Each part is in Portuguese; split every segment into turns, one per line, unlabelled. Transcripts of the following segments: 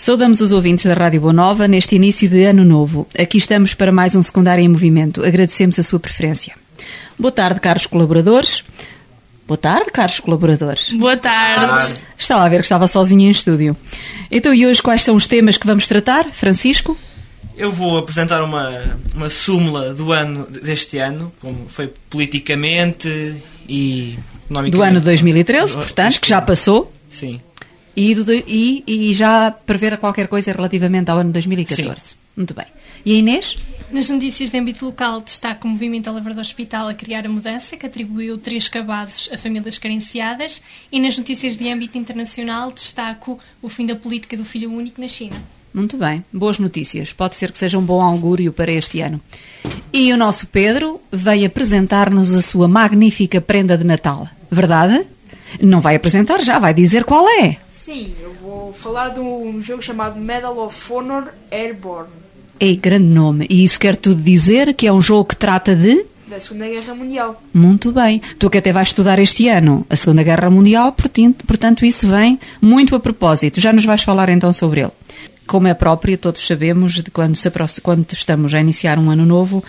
Saudamos os ouvintes da Rádio Boa Nova neste início de ano novo. Aqui estamos para mais um Secundário em Movimento. Agradecemos a sua preferência. Boa tarde, caros colaboradores. Boa tarde, caros colaboradores.
Boa tarde.
Estava a ver que estava sozinho em estúdio. Então, e hoje quais são os temas que vamos tratar, Francisco?
Eu vou apresentar uma súmula do ano deste ano, como foi politicamente e economicamente.
Do ano 2013, portanto, que já passou.
Sim.
E já prever qualquer coisa relativamente ao ano 2014.
Sim.
Muito bem. E a Inês?
Nas notícias de âmbito local, destaca o movimento A Lavra do Hospital a criar a mudança, que atribuiu 3 cabazes a famílias carenciadas. E nas notícias de âmbito internacional, destaco o fim da política do filho único na China.
Muito bem. Boas notícias. Pode ser que seja um bom augúrio para este ano. E o nosso Pedro vem apresentar-nos a sua magnífica prenda de Natal. Verdade? Não vai apresentar já, vai dizer qual é.
Sim, eu vou falar de um jogo chamado Medal of Honor Airborne.
Ei, grande nome. E isso quer tudo dizer que é um jogo que trata de...
Da Segunda Guerra Mundial.
Muito bem. Tu que até vais estudar este ano a Segunda Guerra Mundial, portanto isso vem muito a propósito. Já nos vais falar então sobre ele. Como é próprio, todos sabemos, de quando estamos a iniciar um ano novo,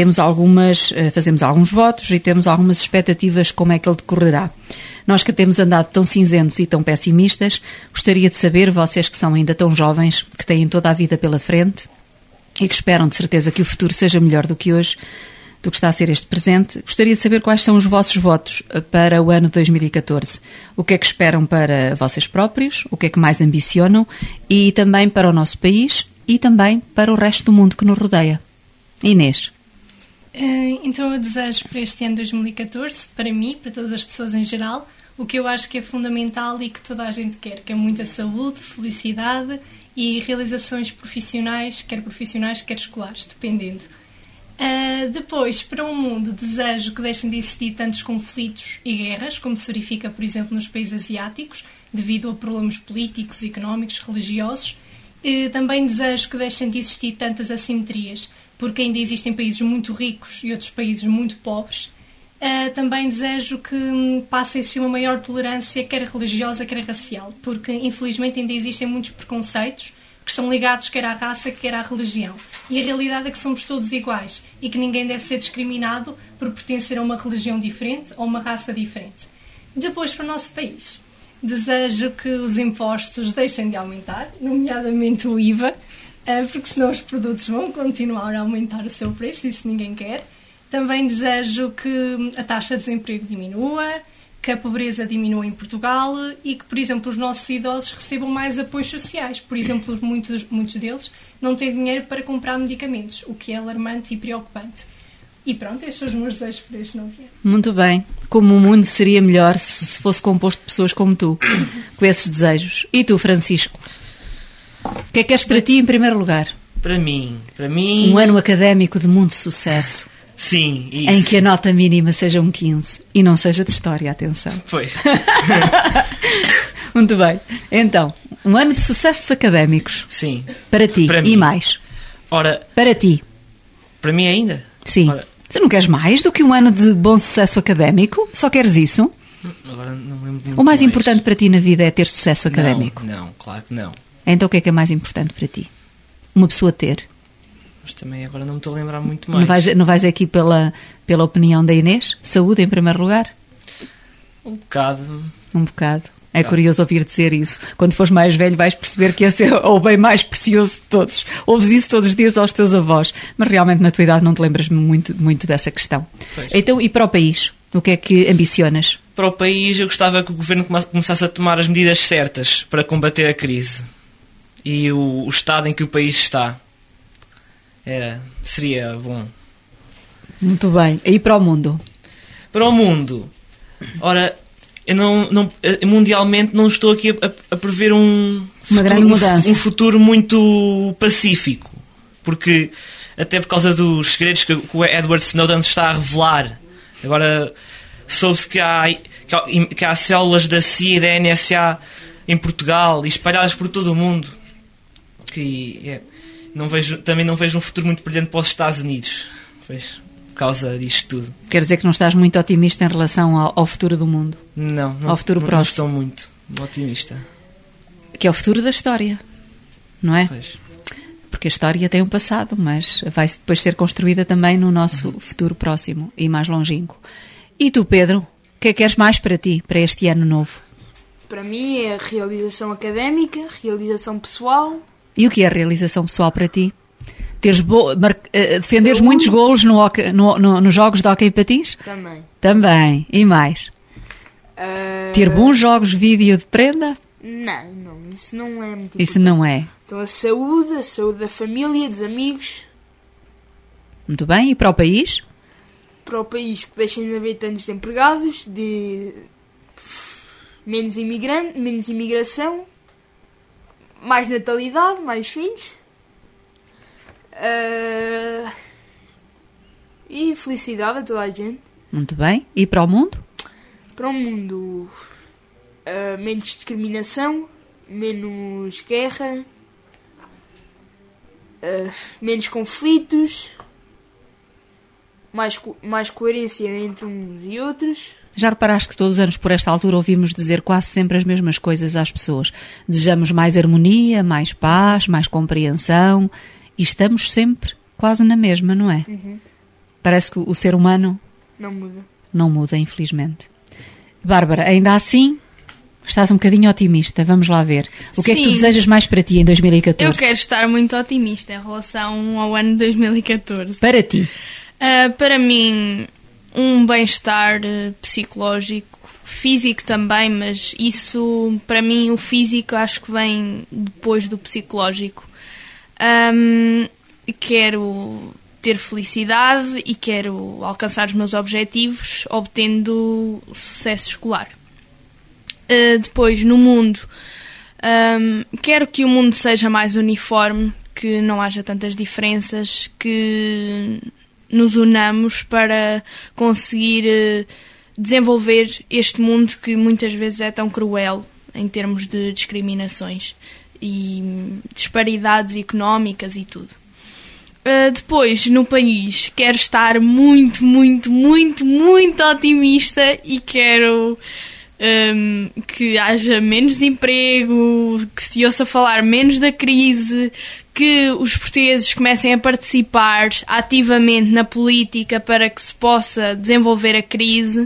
fazemos alguns votos e temos algumas expectativas de como é que ele decorrerá. Nós que temos andado tão cinzentos e tão pessimistas, gostaria de saber, vocês que são ainda tão jovens, que têm toda a vida pela frente e que esperam de certeza que o futuro seja melhor do que hoje, do que está a ser este presente, gostaria de saber quais são os vossos votos para o ano 2014. O que é que esperam para vocês próprios, o que é que mais ambicionam e também para o nosso país e também para o resto do mundo que nos rodeia. Inês.
Então eu desejo para este ano 2014, para mim, para todas as pessoas em geral, o que eu acho que é fundamental e que toda a gente quer, que é muita saúde, felicidade e realizações profissionais, quer escolares, dependendo. Depois, para o mundo, desejo que deixem de existir tantos conflitos e guerras, como se verifica, por exemplo, nos países asiáticos, devido a problemas políticos, económicos, religiosos. Também desejo que deixem de existir tantas assimetrias, porque ainda existem países muito ricos e outros países muito pobres. Também desejo que passe a existir uma maior tolerância, quer religiosa, quer racial, porque infelizmente ainda existem muitos preconceitos que estão ligados quer à raça, quer à religião. E a realidade é que somos todos iguais e que ninguém deve ser discriminado por pertencer a uma religião diferente ou uma raça diferente. Depois, para o nosso país, desejo que os impostos deixem de aumentar, nomeadamente o IVA, porque senão os produtos vão continuar a aumentar o seu preço, isso ninguém quer. Também desejo que a taxa de desemprego diminua, que a pobreza diminua em Portugal e que, por exemplo, os nossos idosos recebam mais apoios sociais. Por exemplo, muitos deles não têm dinheiro para comprar medicamentos, o que é alarmante e preocupante. E pronto, estes são os meus desejos para este novo ano.
Muito bem. Como o mundo seria melhor se fosse composto de pessoas como tu, com esses desejos. E tu, Francisco? O que é que queres para ti em primeiro lugar?
Para mim...
Um ano académico de muito sucesso.
Sim, isso.
Em que a nota mínima seja um 15 e não seja de história, atenção.
Pois.
Muito bem. Então, um ano de sucessos académicos.
Sim.
Para ti
para
e
mim.
Mais.
Ora,
para ti.
Para mim ainda?
Sim.
Ora,
tu não queres mais do que um ano de bom sucesso académico? Só queres isso?
Agora não lembro.
O mais importante para ti na vida é ter sucesso académico?
Não, claro que não.
Então o que é mais importante para ti? Uma pessoa ter?
Mas também agora não me estou a lembrar muito mais.
Não vais aqui pela opinião da Inês? Saúde em primeiro lugar?
Um bocado.
Um bocado. É curioso ouvir dizer isso. Quando fores mais velho vais perceber que esse é o bem mais precioso de todos. Ouves isso todos os dias aos teus avós. Mas realmente na tua idade não te lembras muito dessa questão.
Pois.
Então, e para o país? O que é que ambicionas?
Para o país eu gostava que o governo começasse a tomar as medidas certas para combater a crise. E o estado em que o país está. Seria bom.
Muito bem. E para o mundo?
Para o mundo. Ora, eu mundialmente não estou aqui a prever um futuro muito pacífico. Porque, até por causa dos segredos que o Edward Snowden está a revelar. Agora, soube-se que há células da CIA e da NSA em Portugal e espalhadas por todo o mundo. Também não vejo um futuro muito brilhante para os Estados Unidos. Pois, por causa disto tudo.
Quer dizer que não estás muito otimista em relação ao futuro do mundo?
Não
ao futuro próximo.
Não estou muito otimista.
Que é o futuro da história. não é?
Pois.
Porque a história tem um passado, mas vai depois ser construída também no nosso futuro próximo e mais longínquo. E tu, Pedro, o que é que queres mais para ti, para este ano novo?
Para mim é realização académica, realização pessoal.
E o que é realização pessoal para ti? Defenderes muitos golos nos jogos de hóquei e patins?
Também.
Também. E mais? Ter bons jogos vídeo de prenda?
Não, isso não é muito importante.
Isso não é.
Então a saúde da família, dos amigos.
Muito bem. E para o país?
Para o país que deixem de haver tantos desempregados, de menos imigração, mais natalidade, mais filhos. E felicidade a toda a gente.
Muito bem. E para o mundo?
Para o mundo, menos discriminação, menos guerra, menos conflitos, mais coerência entre uns e outros.
Já reparaste que todos os anos por esta altura ouvimos dizer quase sempre as mesmas coisas às pessoas? Desejamos mais harmonia, mais paz, mais compreensão e estamos sempre quase na mesma, não é? Parece que o ser humano não muda, infelizmente. Bárbara, ainda assim estás um bocadinho otimista, vamos lá ver. O que é que tu desejas mais para ti em 2014?
Eu quero estar muito otimista em relação ao ano de 2014.
Para ti?
Para mim, um bem-estar psicológico, físico também, mas isso, para mim, o físico acho que vem depois do psicológico. Quero ter felicidade e quero alcançar os meus objetivos obtendo sucesso escolar. Depois, no mundo, quero que o mundo seja mais uniforme, que não haja tantas diferenças, que nos unamos para conseguir desenvolver este mundo que muitas vezes é tão cruel em termos de discriminações e disparidades económicas e tudo. Depois, no país, quero estar muito, muito, muito, muito otimista e quero que haja menos desemprego, que se ouça falar menos da crise, que os portugueses comecem a participar ativamente na política para que se possa desenvolver a crise,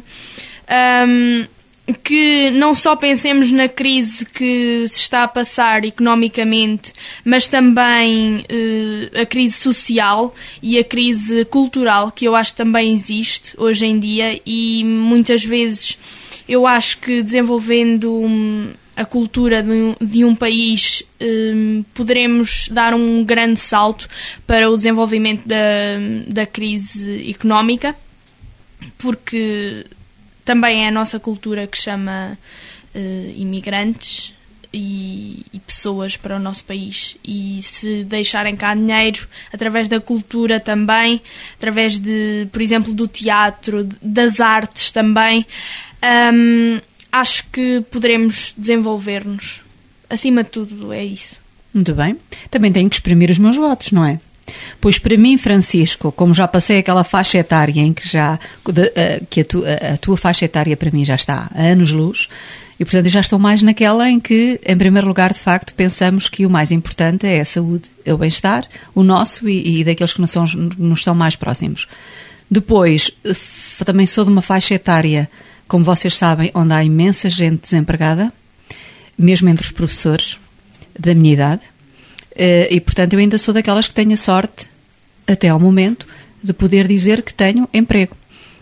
que não só pensemos na crise que se está a passar economicamente, mas também a crise social e a crise cultural, que eu acho que também existe hoje em dia, e muitas vezes eu acho que desenvolvendo a cultura de um país poderemos dar um grande salto para o desenvolvimento da crise económica, porque também é a nossa cultura que chama imigrantes e pessoas para o nosso país. E se deixarem cá dinheiro, através da cultura também, através de, por exemplo, do teatro, das artes também, acho que poderemos desenvolver-nos. Acima de tudo, é isso.
Muito bem. Também tenho que exprimir os meus votos, não é? Pois para mim, Francisco, como já passei aquela faixa etária em que a tua faixa etária para mim já está a anos-luz, e portanto já estou mais naquela em que, em primeiro lugar, de facto, pensamos que o mais importante é a saúde, é o bem-estar, o nosso e daqueles que nos são mais próximos. Depois, também sou de uma faixa etária, como vocês sabem, onde há imensa gente desempregada, mesmo entre os professores da minha idade. E, portanto, eu ainda sou daquelas que tenho a sorte, até ao momento, de poder dizer que tenho emprego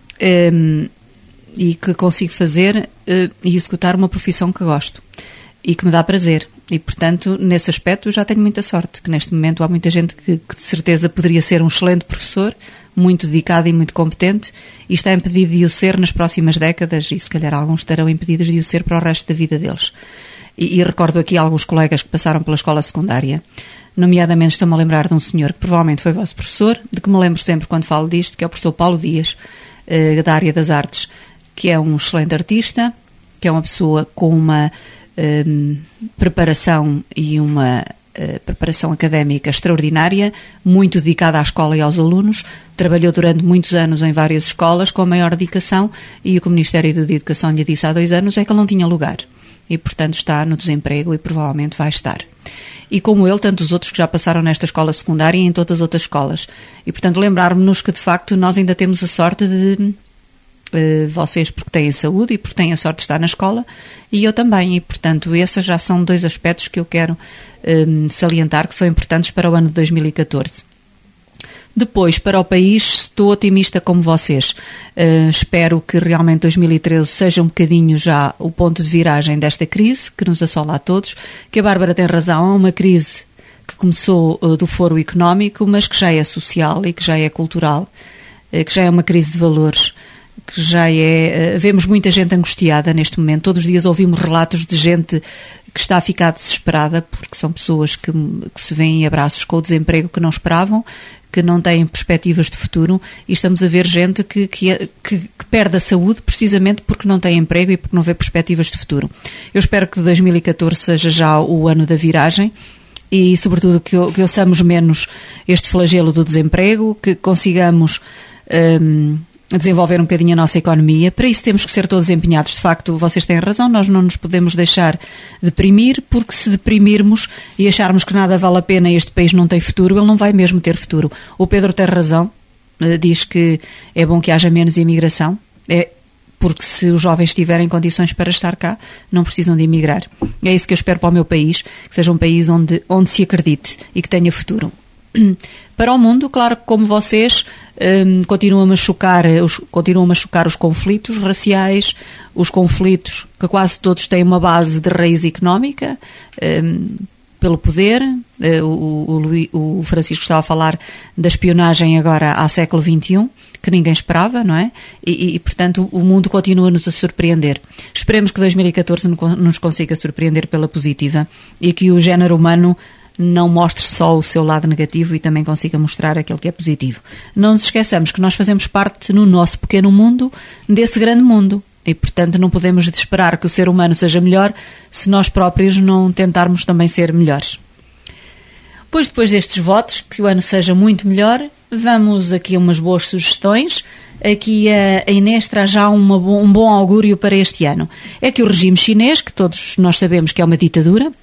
e que consigo fazer e executar uma profissão que gosto e que me dá prazer. E, portanto, nesse aspecto eu já tenho muita sorte, que neste momento há muita gente que de certeza poderia ser um excelente professor, muito dedicado e muito competente, e está impedido de o ser nas próximas décadas, e se calhar alguns estarão impedidos de o ser para o resto da vida deles. E recordo aqui alguns colegas que passaram pela escola secundária, nomeadamente estou-me a lembrar de um senhor que provavelmente foi vosso professor, de que me lembro sempre quando falo disto, que é o professor Paulo Dias, da área das artes, que é um excelente artista, que é uma pessoa com uma preparação e uma preparação académica extraordinária, muito dedicada à escola e aos alunos, trabalhou durante muitos anos em várias escolas com a maior dedicação, e o que o Ministério da Educação lhe disse há 2 anos é que ele não tinha lugar. e, portanto, está no desemprego e provavelmente vai estar. E como ele, tantos outros que já passaram nesta escola secundária e em todas as outras escolas. E, portanto, lembrar-nos que, de facto, nós ainda temos a sorte de vocês porque têm saúde e porque têm a sorte de estar na escola, e eu também, e, portanto, esses já são 2 aspectos que eu quero salientar, que são importantes para o ano de 2014. Depois, para o país, estou otimista como vocês. Espero que realmente 2013 seja um bocadinho já o ponto de viragem desta crise que nos assola a todos, que a Bárbara tem razão, é uma crise que começou do foro económico, mas que já é social e que já é cultural, que já é uma crise de valores, que já é... Vemos muita gente angustiada neste momento. Todos os dias ouvimos relatos de gente que está a ficar desesperada, porque são pessoas que se veem em abraços com o desemprego que não esperavam, que não têm perspectivas de futuro, e estamos a ver gente que perde a saúde precisamente porque não tem emprego e porque não vê perspectivas de futuro. Eu espero que 2014 seja já o ano da viragem e, sobretudo, que ouçamos menos este flagelo do desemprego, que consigamos desenvolver um bocadinho a nossa economia. Para isso temos que ser todos empenhados. De facto, vocês têm razão, nós não nos podemos deixar deprimir, porque se deprimirmos e acharmos que nada vale a pena e este país não tem futuro, ele não vai mesmo ter futuro. O Pedro tem razão, diz que é bom que haja menos imigração, porque se os jovens tiverem condições para estar cá, não precisam de emigrar. É isso que eu espero para o meu país, que seja um país onde se acredite e que tenha futuro. Para o mundo, claro que como vocês continuam a machucar os conflitos raciais, os conflitos que quase todos têm uma base de raiz económica, pelo poder. O Francisco estava a falar da espionagem agora ao século XXI, que ninguém esperava, não é? E portanto, o mundo continua-nos a surpreender. Esperemos que 2014 nos consiga surpreender pela positiva e que o género humano não mostre só o seu lado negativo e também consiga mostrar aquilo que é positivo. Não nos esqueçamos que nós fazemos parte, no nosso pequeno mundo, desse grande mundo. E, portanto, não podemos esperar que o ser humano seja melhor se nós próprios não tentarmos também ser melhores. Pois, depois destes votos, que o ano seja muito melhor, vamos aqui a umas boas sugestões. Aqui a Inês traz já um bom augúrio para este ano. É que o regime chinês, que todos nós sabemos que é uma ditadura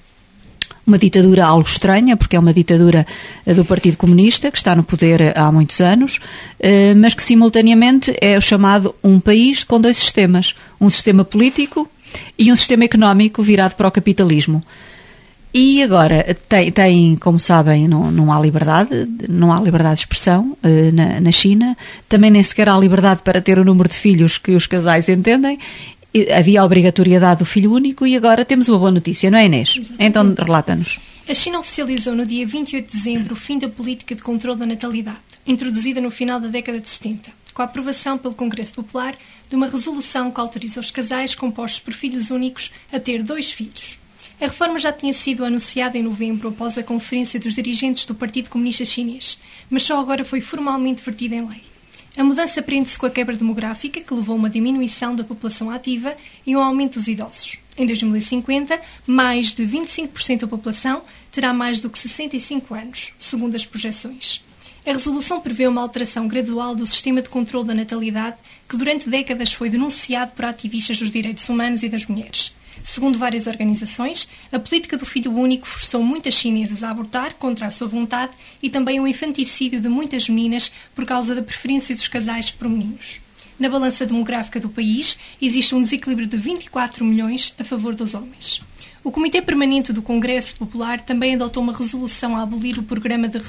algo estranha, porque é uma ditadura do Partido Comunista, que está no poder há muitos anos, mas que simultaneamente é o chamado um país com 2 sistemas, um sistema político e um sistema económico virado para o capitalismo. E agora tem, como sabem, não há liberdade de expressão na China, também nem sequer há liberdade para ter o número de filhos que os casais entendem. Havia a obrigatoriedade do filho único e agora temos uma boa notícia, não é, Inês? Exatamente. Então, relata-nos.
A China oficializou no dia 28 de dezembro o fim da política de controle da natalidade, introduzida no final da década de 70, com a aprovação pelo Congresso Popular de uma resolução que autoriza os casais compostos por filhos únicos a ter 2 filhos. A reforma já tinha sido anunciada em novembro após a conferência dos dirigentes do Partido Comunista Chinês, mas só agora foi formalmente vertida em lei. A mudança prende-se com a quebra demográfica, que levou a uma diminuição da população ativa e um aumento dos idosos. Em 2050, mais de 25% da população terá mais do que 65 anos, segundo as projeções. A resolução prevê uma alteração gradual do sistema de controle da natalidade, que durante décadas foi denunciado por ativistas dos direitos humanos e das mulheres. Segundo várias organizações, a política do filho único forçou muitas chinesas a abortar contra a sua vontade e também o infanticídio de muitas meninas por causa da preferência dos casais por meninos. Na balança demográfica do país, existe um desequilíbrio de 24 milhões a favor dos homens. O Comitê Permanente do Congresso Popular também adotou uma resolução a abolir o programa de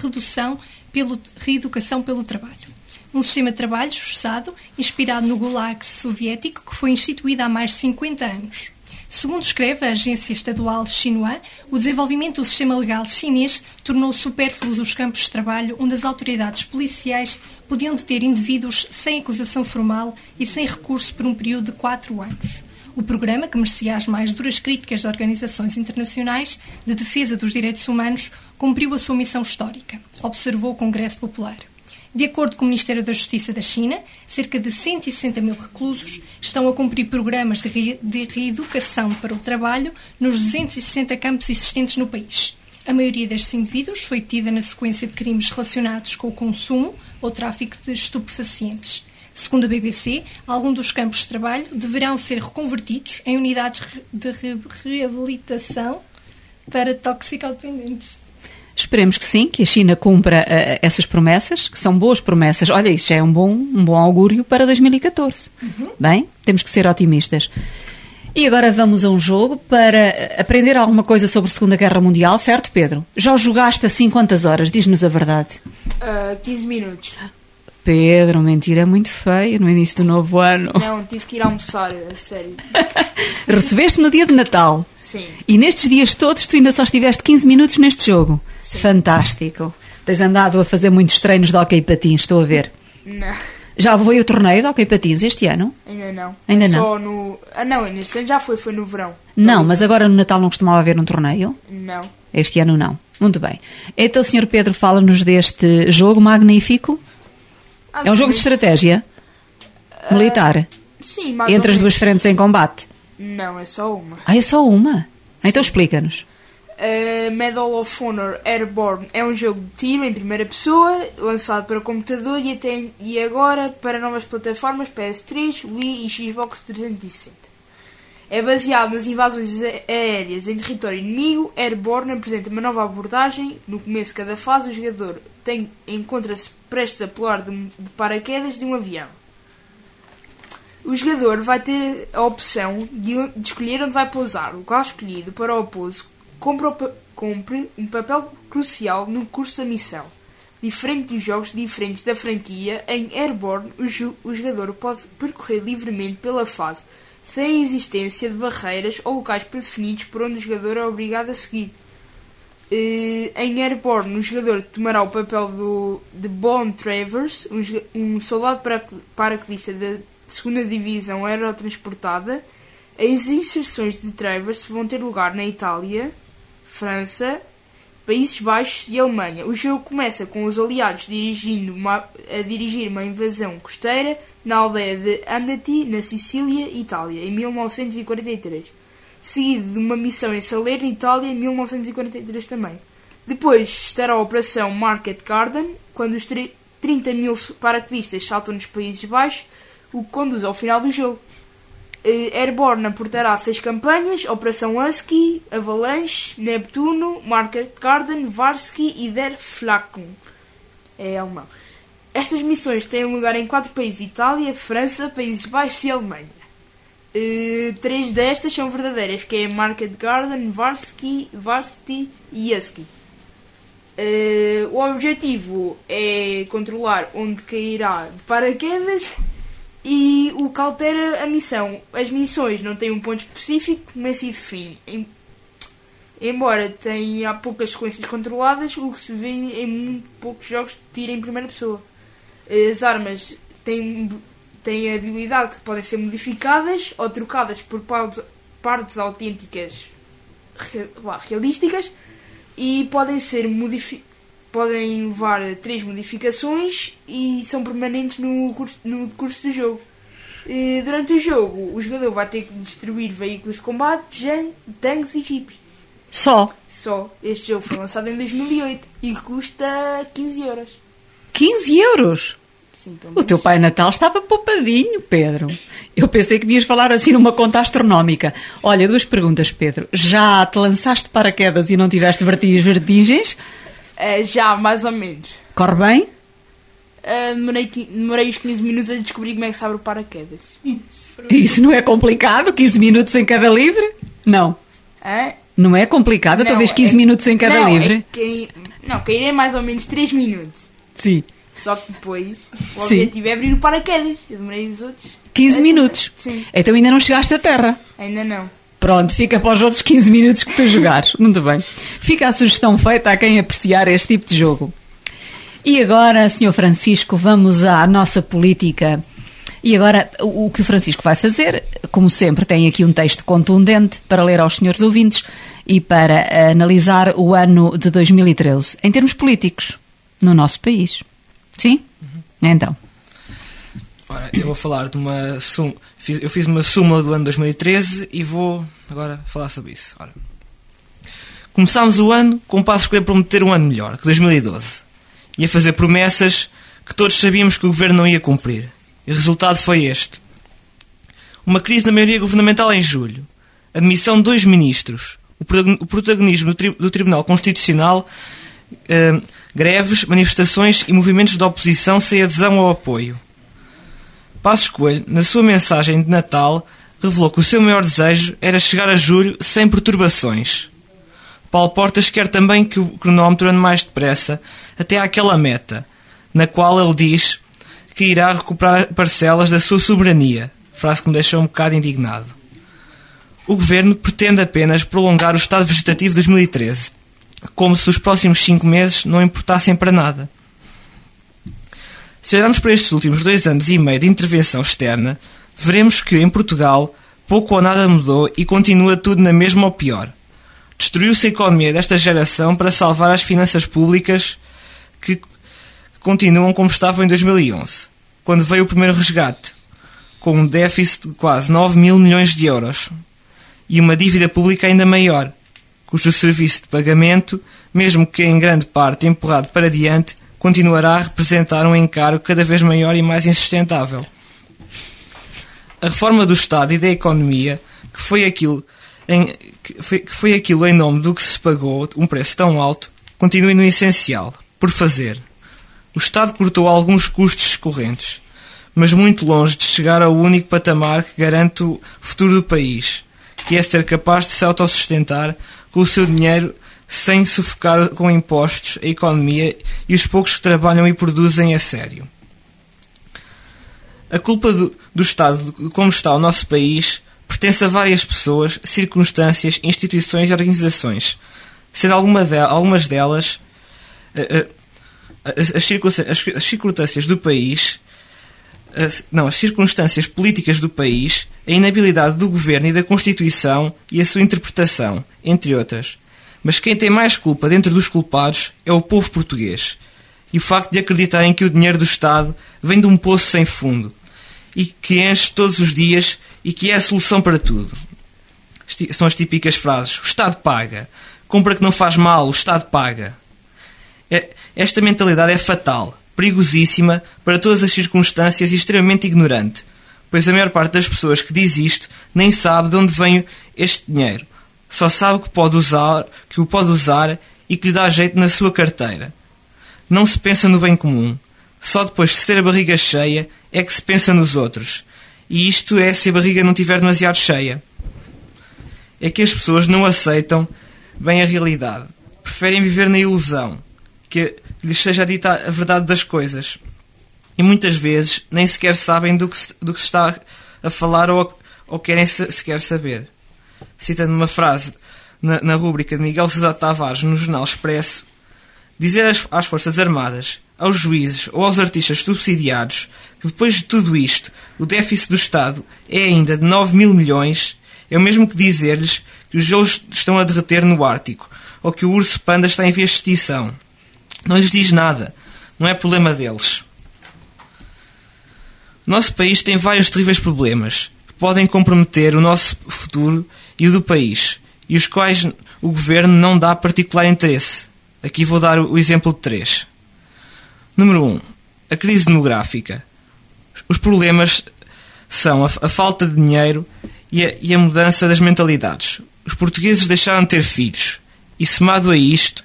reeducação pelo trabalho. Um sistema de trabalho forçado, inspirado no Gulag soviético, que foi instituído há mais de 50 anos. Segundo escreve a agência estadual Xinhua, o desenvolvimento do sistema legal chinês tornou supérfluos os campos de trabalho onde as autoridades policiais podiam deter indivíduos sem acusação formal e sem recurso por um período de 4 anos. O programa, que merecia as mais duras críticas de organizações internacionais de defesa dos direitos humanos, cumpriu a sua missão histórica, observou o Congresso Popular. De acordo com o Ministério da Justiça da China, cerca de 160 mil reclusos estão a cumprir programas de reeducação para o trabalho nos 260 campos existentes no país. A maioria destes indivíduos foi detida na sequência de crimes relacionados com o consumo ou tráfico de estupefacientes. Segundo a BBC, alguns dos campos de trabalho deverão ser reconvertidos em unidades de reabilitação para toxicodependentes.
Esperemos que sim, que a China cumpra essas promessas, que são boas promessas. Olha, isto já é um bom augúrio para 2014. Bem, temos que ser otimistas. E agora vamos a um jogo para aprender alguma coisa sobre a Segunda Guerra Mundial, certo, Pedro? Já o jogaste assim quantas horas? Diz-nos a verdade.
15 minutos.
Pedro, mentira muito feia no início do novo ano.
Não, tive que ir almoçar, a sério.
Recebeste no dia de Natal.
Sim.
E nestes dias todos tu ainda só estiveste 15 minutos neste jogo.
Sim.
Fantástico. Tens andado a fazer muitos treinos de hóquei patins, estou a ver.
Não.
Já foi o torneio de hóquei patins este ano?
Ainda não.
Ainda não?
Só no... não, neste ano já foi no verão.
Não, mas agora no Natal não costumava haver um torneio?
Não.
Este ano não. Muito bem. Então, Sr. Pedro, fala-nos deste jogo magnífico. É um jogo de estratégia militar?
Sim, mais
Entre as duas frentes em combate?
Não, é só uma.
Ah, é só uma? Então explica-nos.
Medal of Honor Airborne é um jogo de tiro em primeira pessoa, lançado para computador e agora para novas plataformas PS3, Wii e Xbox 360. É baseado nas invasões aéreas em território inimigo. Airborne apresenta uma nova abordagem. No começo de cada fase, o jogador encontra-se prestes a pular de paraquedas de um avião. O jogador vai ter a opção de escolher onde vai pousar. O local escolhido para o pouso cumpre um papel crucial no curso da missão. Diferente dos jogos diferentes da franquia, em Airborne o jogador pode percorrer livremente pela fase, sem a existência de barreiras ou locais predefinidos por onde o jogador é obrigado a seguir. Em Airborne, o jogador tomará o papel de Bond Travers, um soldado paraquedista da 2ª Divisão Aerotransportada. As inserções de Travers vão ter lugar na Itália, França, Países Baixos e Alemanha. O jogo começa com os aliados a dirigir uma invasão costeira na aldeia de Andati, na Sicília, Itália, em 1943. Seguido de uma missão em Salerno, Itália, em 1943 também. Depois estará a Operação Market Garden, quando os 30 mil paraquedistas saltam nos Países Baixos, o que conduz ao final do jogo. Airborne aportará 6 campanhas: Operação Husky, Avalanche, Neptuno, Market Garden, Varsky e Der Flakung. É alemão. Estas missões têm lugar em 4 países: Itália, França, Países Baixos e Alemanha. 3 destas são verdadeiras, que é Market Garden, Varsky e Husky. O objetivo é controlar onde cairá de paraquedas e o que altera a missão. As missões não têm um ponto específico, começa e define. Embora tenha poucas sequências controladas, o que se vê em muito poucos jogos de tiro em primeira pessoa. As armas têm habilidade que podem ser modificadas ou trocadas por partes autênticas realísticas e podem levar 3 modificações e são permanentes no curso do jogo. Durante o jogo, o jogador vai ter que destruir veículos de combate, tanques e jipes.
Só?
Este jogo foi lançado em 2008 e custa 15 euros.
15 euros?
Sim,
o teu Pai Natal estava poupadinho, Pedro. Eu pensei que ias falar assim numa conta astronómica. Olha, 2 perguntas, Pedro. Já te lançaste de paraquedas e não tiveste vertigens?
Já, mais ou menos.
Corre bem?
Demorei os 15 minutos a descobrir como é que se abre o paraquedas.
Isso não é complicado? 15 minutos em cada livre? Não. Não é complicado? Talvez 15 minutos em cada livre?
Cair é mais ou menos 3 minutos.
Sim.
Só que depois o objetivo é abrir o paraquedas. Eu demorei os outros
15 minutos?
Sim.
Então ainda não chegaste à Terra?
Ainda não.
Pronto, fica para os outros 15 minutos que tu jogares. Muito bem. Fica a sugestão feita a quem apreciar este tipo de jogo. E agora, Sr. Francisco, vamos à nossa política. E agora, o que o Francisco vai fazer, como sempre, tem aqui um texto contundente para ler aos senhores ouvintes e para analisar o ano de 2013, em termos políticos, no nosso país. Sim? Então.
Ora, eu vou falar de uma suma. Eu fiz uma suma do ano 2013 e vou agora falar sobre isso. Ora, começámos o ano com passos que ia prometer um ano melhor que 2012 e a fazer promessas que todos sabíamos que o governo não ia cumprir. E o resultado foi este. Uma crise na maioria governamental em julho, a demissão de 2 ministros, o protagonismo do Tribunal Constitucional, greves, manifestações e movimentos de oposição sem adesão ou apoio. Passos Coelho, na sua mensagem de Natal, revelou que o seu maior desejo era chegar a julho sem perturbações. Paulo Portas quer também que o cronómetro ande mais depressa até àquela meta, na qual ele diz que irá recuperar parcelas da sua soberania, frase que me deixou um bocado indignado. O Governo pretende apenas prolongar o estado vegetativo de 2013, como se os próximos 5 meses não importassem para nada. Se olharmos para estes últimos 2 anos e meio de intervenção externa, veremos que, em Portugal, pouco ou nada mudou e continua tudo na mesma ou pior. Destruiu-se a economia desta geração para salvar as finanças públicas que continuam como estavam em 2011, quando veio o primeiro resgate, com um déficit de quase 9 mil milhões de euros e uma dívida pública ainda maior, cujo serviço de pagamento, mesmo que em grande parte empurrado para diante, continuará a representar um encargo cada vez maior e mais insustentável. A reforma do Estado e da economia, que foi aquilo em nome do que se pagou um preço tão alto, continua no essencial, por fazer. O Estado cortou alguns custos correntes, mas muito longe de chegar ao único patamar que garante o futuro do país, que é ser capaz de se autossustentar com o seu dinheiro sem sufocar com impostos a economia e os poucos que trabalham e produzem a sério. A culpa do Estado de como está o nosso país pertence a várias pessoas, circunstâncias, instituições e organizações, sendo algumas delas as circunstâncias do país, as circunstâncias políticas do país, a inabilidade do Governo e da Constituição e a sua interpretação, entre outras. Mas quem tem mais culpa dentro dos culpados é o povo português, e o facto de acreditarem que o dinheiro do Estado vem de um poço sem fundo, e que enche todos os dias e que é a solução para tudo. São as típicas frases: o Estado paga, compra que não faz mal, o Estado paga. Esta mentalidade é fatal, perigosíssima para todas as circunstâncias e extremamente ignorante, pois a maior parte das pessoas que diz isto nem sabe de onde vem este dinheiro, só sabe que o pode usar e que lhe dá jeito na sua carteira. Não se pensa no bem comum, só depois de se ter a barriga cheia é que se pensa nos outros, e isto é se a barriga não estiver demasiado cheia. É que as pessoas não aceitam bem a realidade, preferem viver na ilusão, que lhes seja dita a verdade das coisas, e muitas vezes nem sequer sabem do que se está a falar ou querem sequer saber. Citando uma frase na rúbrica de Miguel Sousa Tavares no Jornal Expresso: dizer às Forças Armadas, aos juízes ou aos artistas subsidiados que depois de tudo isto o déficit do Estado é ainda de 9 mil milhões é o mesmo que dizer-lhes que os gelos estão a derreter no Ártico ou que o urso panda está em vias de extinção. Não lhes diz nada, não é problema deles. O nosso país tem vários terríveis problemas que podem comprometer o nosso futuro e o do país, e os quais o Governo não dá particular interesse. Aqui vou dar o exemplo de 3. Número 1. A crise demográfica. Os problemas são a falta de dinheiro e a mudança das mentalidades. Os portugueses deixaram de ter filhos, e somado a isso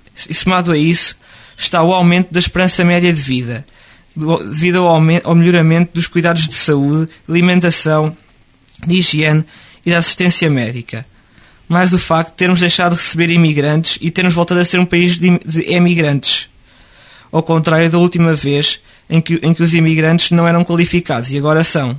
está o aumento da esperança média de vida, devido ao melhoramento dos cuidados de saúde, alimentação, de higiene e da assistência médica. Mais o facto de termos deixado de receber imigrantes e termos voltado a ser um país de emigrantes, ao contrário da última vez em que os imigrantes não eram qualificados e agora são.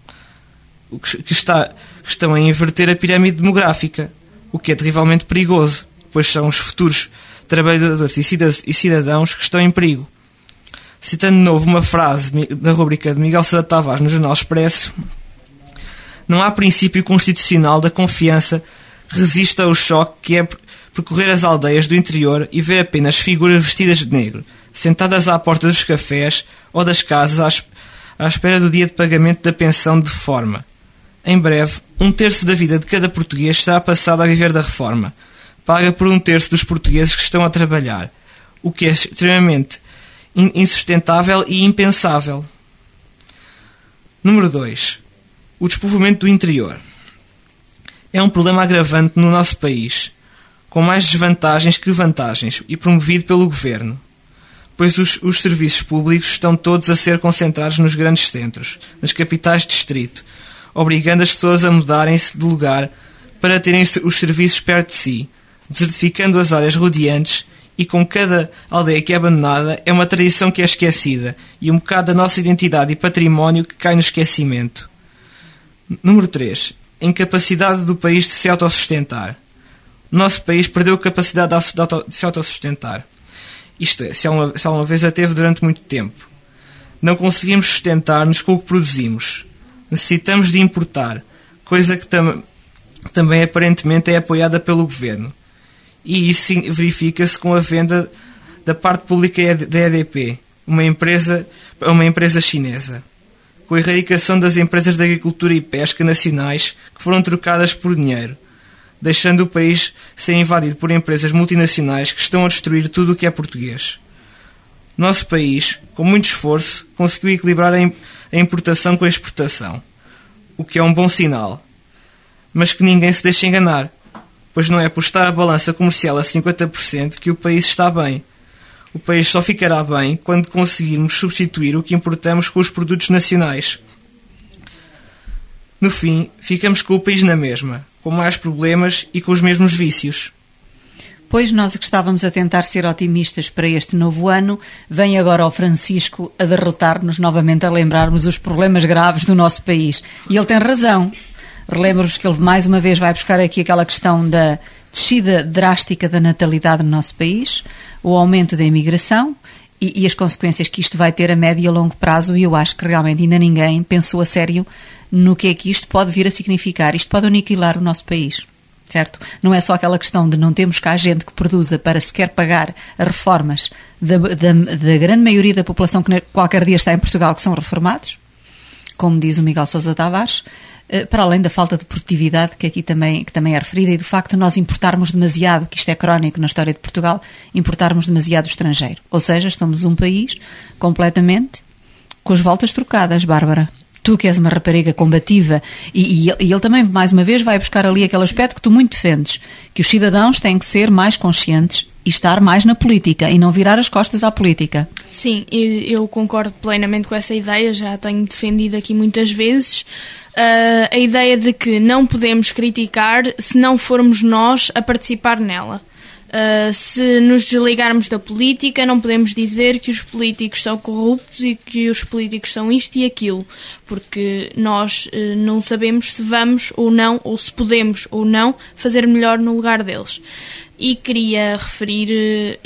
Estão a inverter a pirâmide demográfica, o que é terrivelmente perigoso, pois são os futuros trabalhadores e cidadãos que estão em perigo. Citando de novo uma frase da rúbrica de Miguel Sousa Tavares no Jornal Expresso: não há princípio constitucional da confiança que resista ao choque que é percorrer as aldeias do interior e ver apenas figuras vestidas de negro, sentadas à porta dos cafés ou das casas à espera do dia de pagamento da pensão de reforma. Em breve, 1/3 da vida de cada português será passado a viver da reforma, paga por 1/3 dos portugueses que estão a trabalhar, o que é extremamente insustentável e impensável. Número 2. O despovoamento do interior. É um problema agravante no nosso país, com mais desvantagens que vantagens, e promovido pelo Governo, pois os serviços públicos estão todos a ser concentrados nos grandes centros, nas capitais de distrito, obrigando as pessoas a mudarem-se de lugar para terem os serviços perto de si, desertificando as áreas rodeantes, e com cada aldeia que é abandonada é uma tradição que é esquecida e um bocado da nossa identidade e património que cai no esquecimento. Número 3. A incapacidade do país de se autossustentar. O nosso país perdeu a capacidade de se autossustentar. Isto é, se alguma vez a teve durante muito tempo. Não conseguimos sustentar-nos com o que produzimos. Necessitamos de importar, coisa que também aparentemente é apoiada pelo Governo. E isso verifica-se com a venda da parte pública da EDP, uma empresa chinesa, com a erradicação das empresas de agricultura e pesca nacionais que foram trocadas por dinheiro, deixando o país ser invadido por empresas multinacionais que estão a destruir tudo o que é português. Nosso país, com muito esforço, conseguiu equilibrar a importação com a exportação, o que é um bom sinal, mas que ninguém se deixe enganar, pois não é por estar a balança comercial a 50% que o país está bem. O país só ficará bem quando conseguirmos substituir o que importamos com os produtos nacionais. No fim, ficamos com o país na mesma, com mais problemas e com os mesmos vícios.
Pois nós que estávamos a tentar ser otimistas para este novo ano, vem agora o Francisco a derrotar-nos novamente, a lembrarmos os problemas graves do nosso país. E ele tem razão. Relembro-vos que ele mais uma vez vai buscar aqui aquela questão da descida drástica da natalidade no nosso país, o aumento da imigração e as consequências que isto vai ter a médio e a longo prazo, e eu acho que realmente ainda ninguém pensou a sério no que é que isto pode vir a significar. Isto pode aniquilar o nosso país, certo? Não é só aquela questão de não termos cá gente que produza para sequer pagar as reformas da grande maioria da população que qualquer dia está em Portugal, que são reformados, como diz o Miguel Sousa Tavares, para além da falta de produtividade que aqui também é referida, e do facto de nós importarmos demasiado, que isto é crónico na história de Portugal, importarmos demasiado estrangeiro. Ou seja, estamos um país completamente com as voltas trocadas, Bárbara. Tu que és uma rapariga combativa, e ele também, mais uma vez, vai buscar ali aquele aspecto que tu muito defendes, que os cidadãos têm que ser mais conscientes e estar mais na política e não virar as costas à política.
Sim, eu concordo plenamente com essa ideia, já tenho defendido aqui muitas vezes. A ideia de que não podemos criticar se não formos nós a participar nela. Se nos desligarmos da política, não podemos dizer que os políticos são corruptos e que os políticos são isto e aquilo, porque nós não sabemos se vamos ou não, ou se podemos ou não, fazer melhor no lugar deles. E queria referir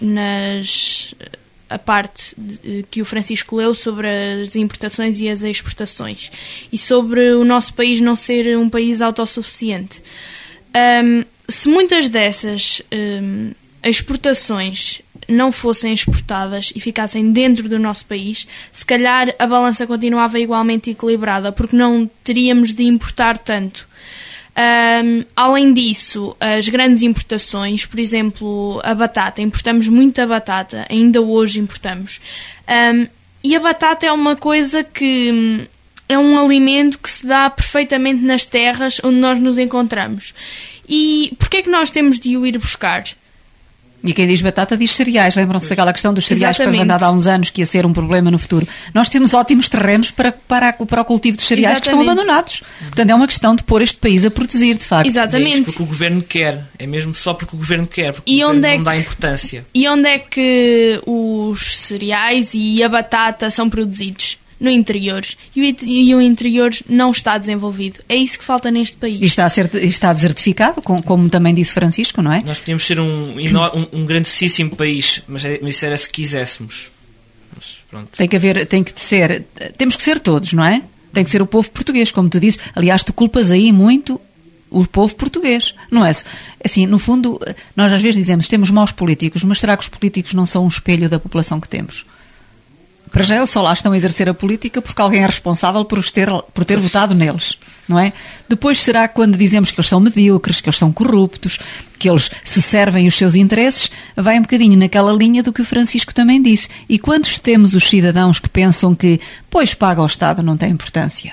a parte que o Francisco leu sobre as importações e as exportações e sobre o nosso país não ser um país autossuficiente. Se muitas dessas exportações não fossem exportadas e ficassem dentro do nosso país, se calhar a balança continuava igualmente equilibrada, porque não teríamos de importar tanto. Além disso, as grandes importações, por exemplo, a batata, importamos muita batata, ainda hoje importamos. E a batata é uma coisa que é um alimento que se dá perfeitamente nas terras onde nós nos encontramos. E porquê é que nós temos de o ir buscar?
E quem diz batata diz cereais. Lembram-se daquela questão dos cereais. Exatamente. Que foi mandada há uns anos, que ia ser um problema no futuro. Nós temos ótimos terrenos para o cultivo dos cereais. Exatamente. Que estão abandonados. Portanto, é uma questão de pôr este país a produzir, de facto.
Exatamente.
É isso porque o Governo quer. É mesmo só porque o Governo quer. Porque o Governo não dá importância.
E onde é que os cereais e a batata são produzidos? No interior. E o interior não está desenvolvido. É isso que falta neste país.
E está desertificado, como também disse Francisco, não é?
Nós podíamos ser um grandíssimo país, mas isso era se quiséssemos. Mas pronto.
Temos que ser todos, não é? Tem que ser o povo português, como tu dizes. Aliás, tu culpas aí muito o povo português, não é? Assim, no fundo, nós às vezes dizemos temos maus políticos, mas será que os políticos não são um espelho da população que temos? Para já eles só lá estão a exercer a política porque alguém é responsável por ter votado neles, não é? Depois será que quando dizemos que eles são medíocres, que eles são corruptos, que eles se servem os seus interesses, vai um bocadinho naquela linha do que o Francisco também disse. E quantos temos os cidadãos que pensam que, pois paga ao Estado, não tem importância?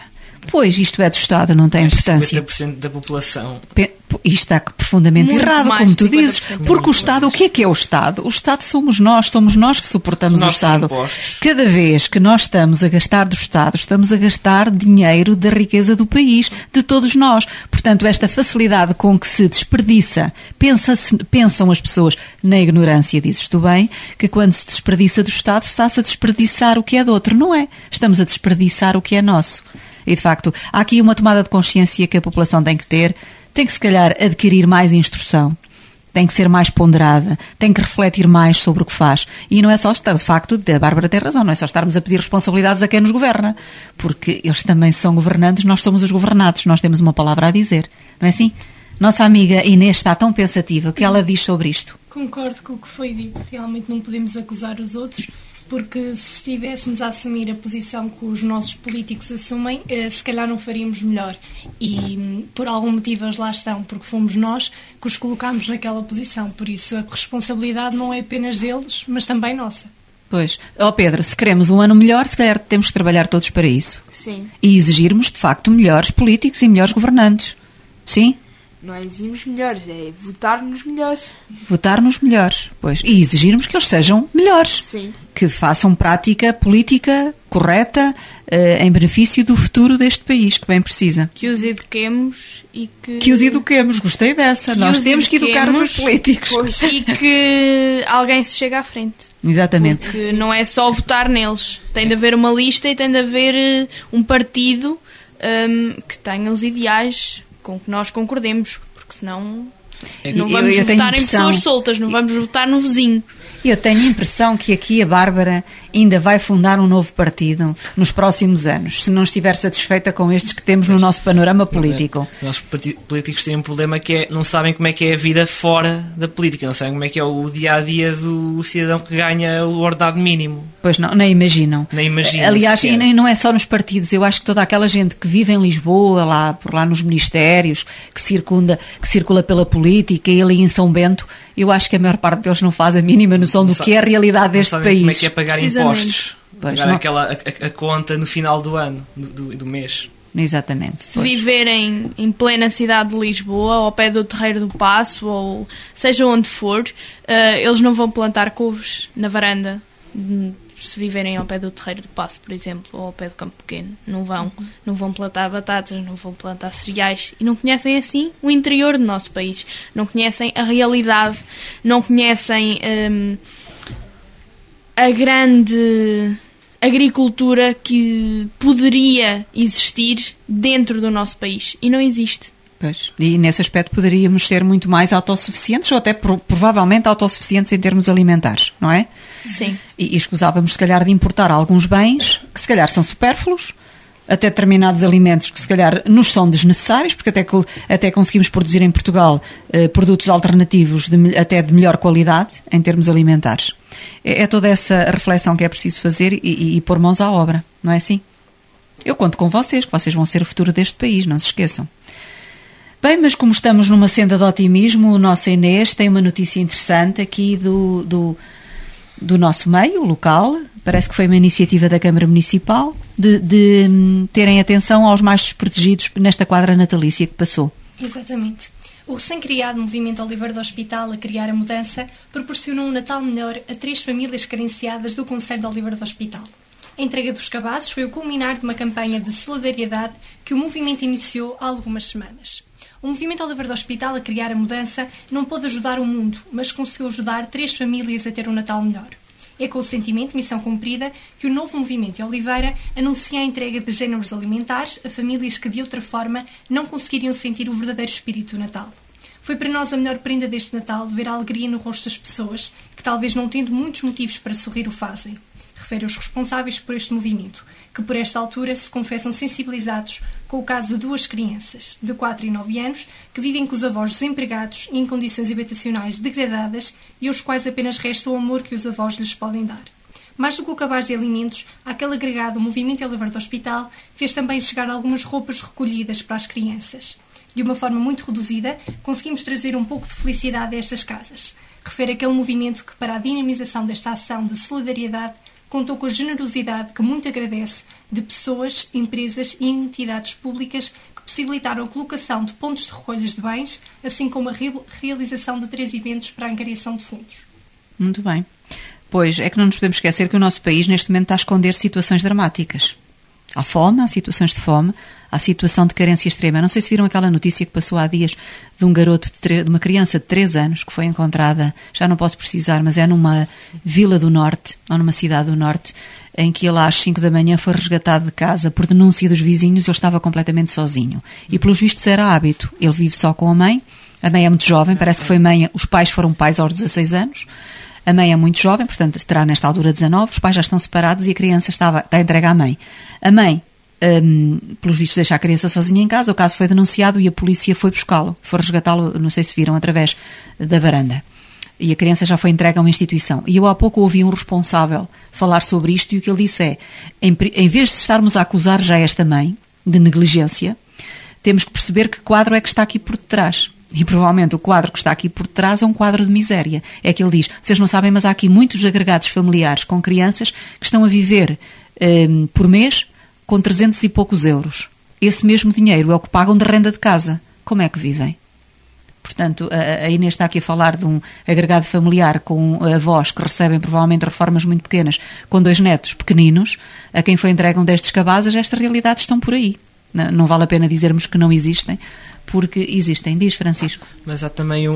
Pois, isto é do Estado, não tem importância.
50% da população.
Isto está profundamente
Muito
errado,
mais
como tu
de 50%.
dizes. Porque o Estado, o que é o Estado? O Estado somos nós que suportamos o Estado.
Impostos.
Cada vez que nós estamos a gastar do Estado, estamos a gastar dinheiro da riqueza do país, de todos nós. Portanto, esta facilidade com que se desperdiça, pensam as pessoas na ignorância, dizes tu bem, que quando se desperdiça do Estado, está-se a desperdiçar o que é do outro. Não é. Estamos a desperdiçar o que é nosso. E, de facto, há aqui uma tomada de consciência que a população tem que ter, tem que, se calhar, adquirir mais instrução, tem que ser mais ponderada, tem que refletir mais sobre o que faz. E não é só estar, de facto, a Bárbara tem razão, não é só estarmos a pedir responsabilidades a quem nos governa, porque eles também são governantes, nós somos os governados, nós temos uma palavra a dizer, não é assim? Nossa amiga Inês está tão pensativa, o que ela diz sobre isto?
Concordo com o que foi dito, realmente não podemos acusar os outros, porque se estivéssemos a assumir a posição que os nossos políticos assumem, se calhar não faríamos melhor. E por algum motivo eles lá estão, porque fomos nós que os colocámos naquela posição. Por isso a responsabilidade não é apenas deles, mas também nossa.
Pois. Pedro, se queremos um ano melhor, se calhar temos que trabalhar todos para isso.
Sim.
E exigirmos, de facto, melhores políticos e melhores governantes. Sim?
Não é exigirmos melhores, é votar nos melhores.
Votar nos melhores, pois. E exigirmos que eles sejam melhores.
Sim.
Que façam prática política correta em benefício do futuro deste país, que bem precisa.
Que os eduquemos e que...
Que os eduquemos, gostei dessa.
Que
nós
os
temos que educar os políticos.
Pois.
E que alguém se chegue à frente.
Exatamente.
Porque não é só votar neles. Tem de haver uma lista e tem de haver um partido que tenha os ideais com que nós concordemos, porque senão não vamos votar em pessoas soltas, não vamos votar no vizinho.
Eu tenho a impressão que aqui a Bárbara ainda vai fundar um novo partido nos próximos anos, se não estiver satisfeita com estes que temos no nosso panorama político.
Os nossos políticos têm um problema que é, não sabem como é que é a vida fora da política, não sabem como é que é o dia-a-dia do cidadão que ganha o ordenado mínimo.
Pois não, nem imaginam.
Nem imaginam.
Aliás, e nem não é só nos partidos, eu acho que toda aquela gente que vive em Lisboa, por lá nos ministérios, que circula pela política e ali em São Bento, eu acho que a maior parte deles não faz a mínima noção do que é a realidade deste país.
Como é que é pagar impostos,
pois,
pagar a conta no final do ano, do mês.
Exatamente.
Se viverem em plena cidade de Lisboa, ao pé do Terreiro do Paço, ou seja onde for, eles não vão plantar couves na varanda. Se viverem ao pé do Terreiro do Paço, por exemplo, ou ao pé do Campo Pequeno, não vão plantar batatas, não vão plantar cereais e não conhecem assim o interior do nosso país, não conhecem a realidade, não conhecem a grande agricultura que poderia existir dentro do nosso país e não existe.
Pois, e nesse aspecto poderíamos ser muito mais autossuficientes ou até provavelmente autossuficientes em termos alimentares, não é?
Sim.
E escusávamos se calhar de importar alguns bens que se calhar são supérfluos, até determinados alimentos que se calhar nos são desnecessários, porque até conseguimos produzir em Portugal produtos alternativos até de melhor qualidade em termos alimentares. É toda essa reflexão que é preciso fazer e pôr mãos à obra, não é assim? Eu conto com vocês, que vocês vão ser o futuro deste país, não se esqueçam. Bem, mas como estamos numa senda de otimismo, o nosso Inês tem uma notícia interessante aqui do nosso meio local. Parece que foi uma iniciativa da Câmara Municipal de terem atenção aos mais desprotegidos nesta quadra natalícia que passou.
Exatamente. O recém-criado Movimento Oliveira do Hospital a Criar a Mudança proporcionou um Natal melhor a 3 famílias carenciadas do concelho de Oliveira do Hospital. A entrega dos cabazes foi o culminar de uma campanha de solidariedade que o movimento iniciou há algumas semanas. O Movimento Oliveira do Hospital a Criar a Mudança não pôde ajudar o mundo, mas conseguiu ajudar 3 famílias a ter um Natal melhor. É com o sentimento de missão cumprida que o novo Movimento Oliveira anuncia a entrega de géneros alimentares a famílias que de outra forma não conseguiriam sentir o verdadeiro espírito do Natal. Foi para nós a melhor prenda deste Natal ver a alegria no rosto das pessoas que, talvez não tendo muitos motivos para sorrir, o fazem. Refere os responsáveis por este movimento, que por esta altura se confessam sensibilizados com o caso de 2 crianças, de 4 e 9 anos, que vivem com os avós desempregados e em condições habitacionais degradadas e aos quais apenas resta o amor que os avós lhes podem dar. Mais do que o cabaz de alimentos, aquele agregado Movimento Oliveira do Hospital fez também chegar algumas roupas recolhidas para as crianças. De uma forma muito reduzida, conseguimos trazer um pouco de felicidade a estas casas. refere aquele movimento que, para a dinamização desta ação de solidariedade, contou com a generosidade que muito agradece de pessoas, empresas e entidades públicas que possibilitaram a colocação de pontos de recolhas de bens, assim como a realização de 3 eventos para a angariação de fundos.
Muito bem. Pois, é que não nos podemos esquecer que o nosso país neste momento está a esconder situações dramáticas. Há fome, há situações de fome, há situação de carência extrema. Não sei se viram aquela notícia que passou há dias de um garoto, de uma criança de 3 anos que foi encontrada, já não posso precisar, mas é numa vila do norte, ou numa cidade do norte, em que ele às 5 da manhã foi resgatado de casa por denúncia dos vizinhos. Ele estava completamente sozinho. E pelos vistos era hábito. Ele vive só com a mãe é muito jovem, parece que foi mãe, os pais foram pais aos 16 anos. A mãe é muito jovem, portanto terá nesta altura 19, os pais já estão separados e a criança está entregue à mãe. A mãe, pelos vistos, deixa a criança sozinha em casa, o caso foi denunciado e a polícia foi buscá-lo, foi resgatá-lo, não sei se viram, através da varanda. E a criança já foi entregue a uma instituição. E eu há pouco ouvi um responsável falar sobre isto e o que ele disse é, em vez de estarmos a acusar já esta mãe de negligência, temos que perceber que quadro é que está aqui por detrás. E provavelmente o quadro que está aqui por trás é um quadro de miséria. É que ele diz, vocês não sabem, mas há aqui muitos agregados familiares com crianças que estão a viver por mês com 300 e poucos euros. Esse mesmo dinheiro é o que pagam de renda de casa. Como é que vivem? Portanto, a Inês está aqui a falar de um agregado familiar com avós que recebem provavelmente reformas muito pequenas, com 2 netos pequeninos, a quem foi entregue um destes cabazes. Estas realidades estão por aí. Não vale a pena dizermos que não existem, porque existem. Diz, Francisco.
Mas há também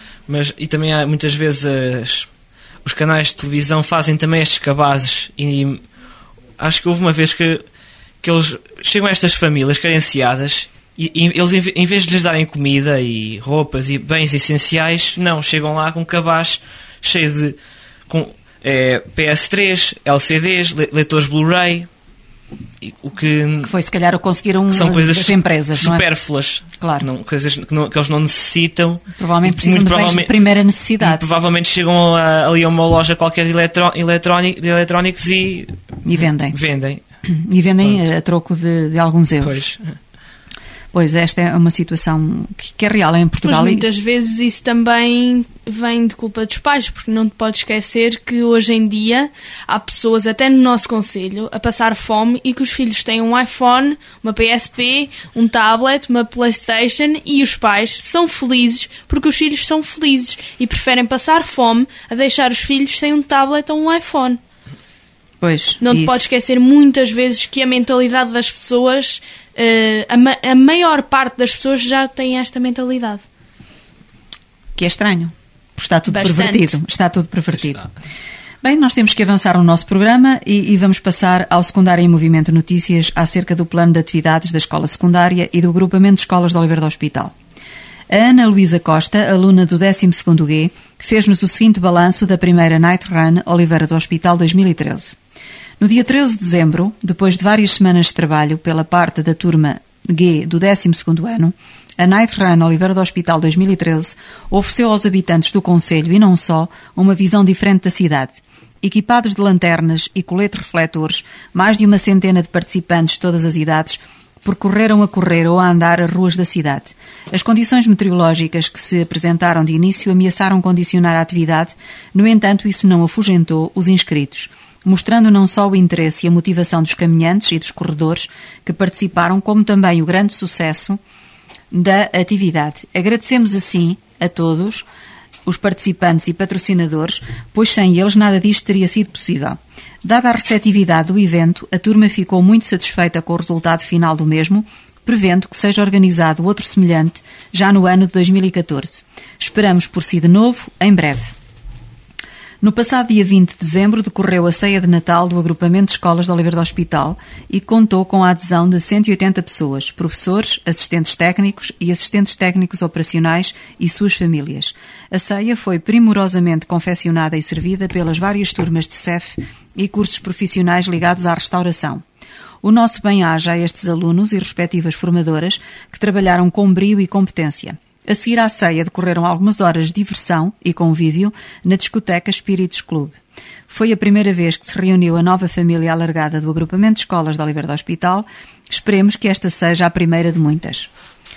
e também há muitas vezes os canais de televisão fazem também estes cabazes, e acho que houve uma vez que eles chegam a estas famílias carenciadas e eles, em vez de lhes darem comida e roupas e bens essenciais, não, chegam lá com um cabaz cheio de PS3, LCDs, leitores Blu-ray. O que
foi, se calhar, o conseguiram
são coisas
das empresas,
supérfluas,
não é? Claro.
Não, coisas que eles não necessitam.
Provavelmente precisam de bens de primeira necessidade.
Provavelmente chegam ali a uma loja qualquer de eletrónicos e vendem.
E vendem a troco de alguns euros. Pois, esta é uma situação que é real em Portugal.
Pois muitas vezes isso também vem de culpa dos pais, porque não te podes esquecer que hoje em dia há pessoas, até no nosso concelho, a passar fome e que os filhos têm um iPhone, uma PSP, um tablet, uma PlayStation, e os pais são felizes porque os filhos são felizes e preferem passar fome a deixar os filhos sem um tablet ou um iPhone.
Pois,
não te podes esquecer muitas vezes que a mentalidade das pessoas, a maior parte das pessoas já tem esta mentalidade.
Que é estranho, porque está tudo
bastante
pervertido. Está tudo pervertido. Bem, nós temos que avançar no nosso programa e vamos passar ao Secundário em Movimento Notícias acerca do plano de atividades da escola secundária e do agrupamento de escolas de Oliveira do Hospital. A Ana Luísa Costa, aluna do 12º G, fez-nos o seguinte balanço da primeira Night Run Oliveira do Hospital 2013. No dia 13 de dezembro, depois de várias semanas de trabalho pela parte da turma G do 12º ano, a Night Run Oliveira do Hospital 2013 ofereceu aos habitantes do concelho, e não só, uma visão diferente da cidade. Equipados de lanternas e coletes refletores, mais de 100 de participantes de todas as idades percorreram a correr ou a andar as ruas da cidade. As condições meteorológicas que se apresentaram de início ameaçaram condicionar a atividade, no entanto isso não afugentou os inscritos, mostrando não só o interesse e a motivação dos caminhantes e dos corredores que participaram, como também o grande sucesso da atividade. Agradecemos assim a todos os participantes e patrocinadores, pois sem eles nada disto teria sido possível. Dada a receptividade do evento, a turma ficou muito satisfeita com o resultado final do mesmo, prevendo que seja organizado outro semelhante já no ano de 2014. Esperamos por si de novo, em breve. No passado dia 20 de dezembro decorreu a ceia de Natal do agrupamento de escolas de Oliveira do Hospital e contou com a adesão de 180 pessoas, professores, assistentes técnicos operacionais e suas famílias. A ceia foi primorosamente confeccionada e servida pelas várias turmas de CEF e cursos profissionais ligados à restauração. O nosso bem-aja a estes alunos e respectivas formadoras que trabalharam com brio e competência. A seguir à ceia decorreram algumas horas de diversão e convívio na discoteca Espíritos Clube. Foi a primeira vez que se reuniu a nova família alargada do agrupamento de escolas de Oliveira do Hospital. Esperemos que esta seja a primeira de muitas.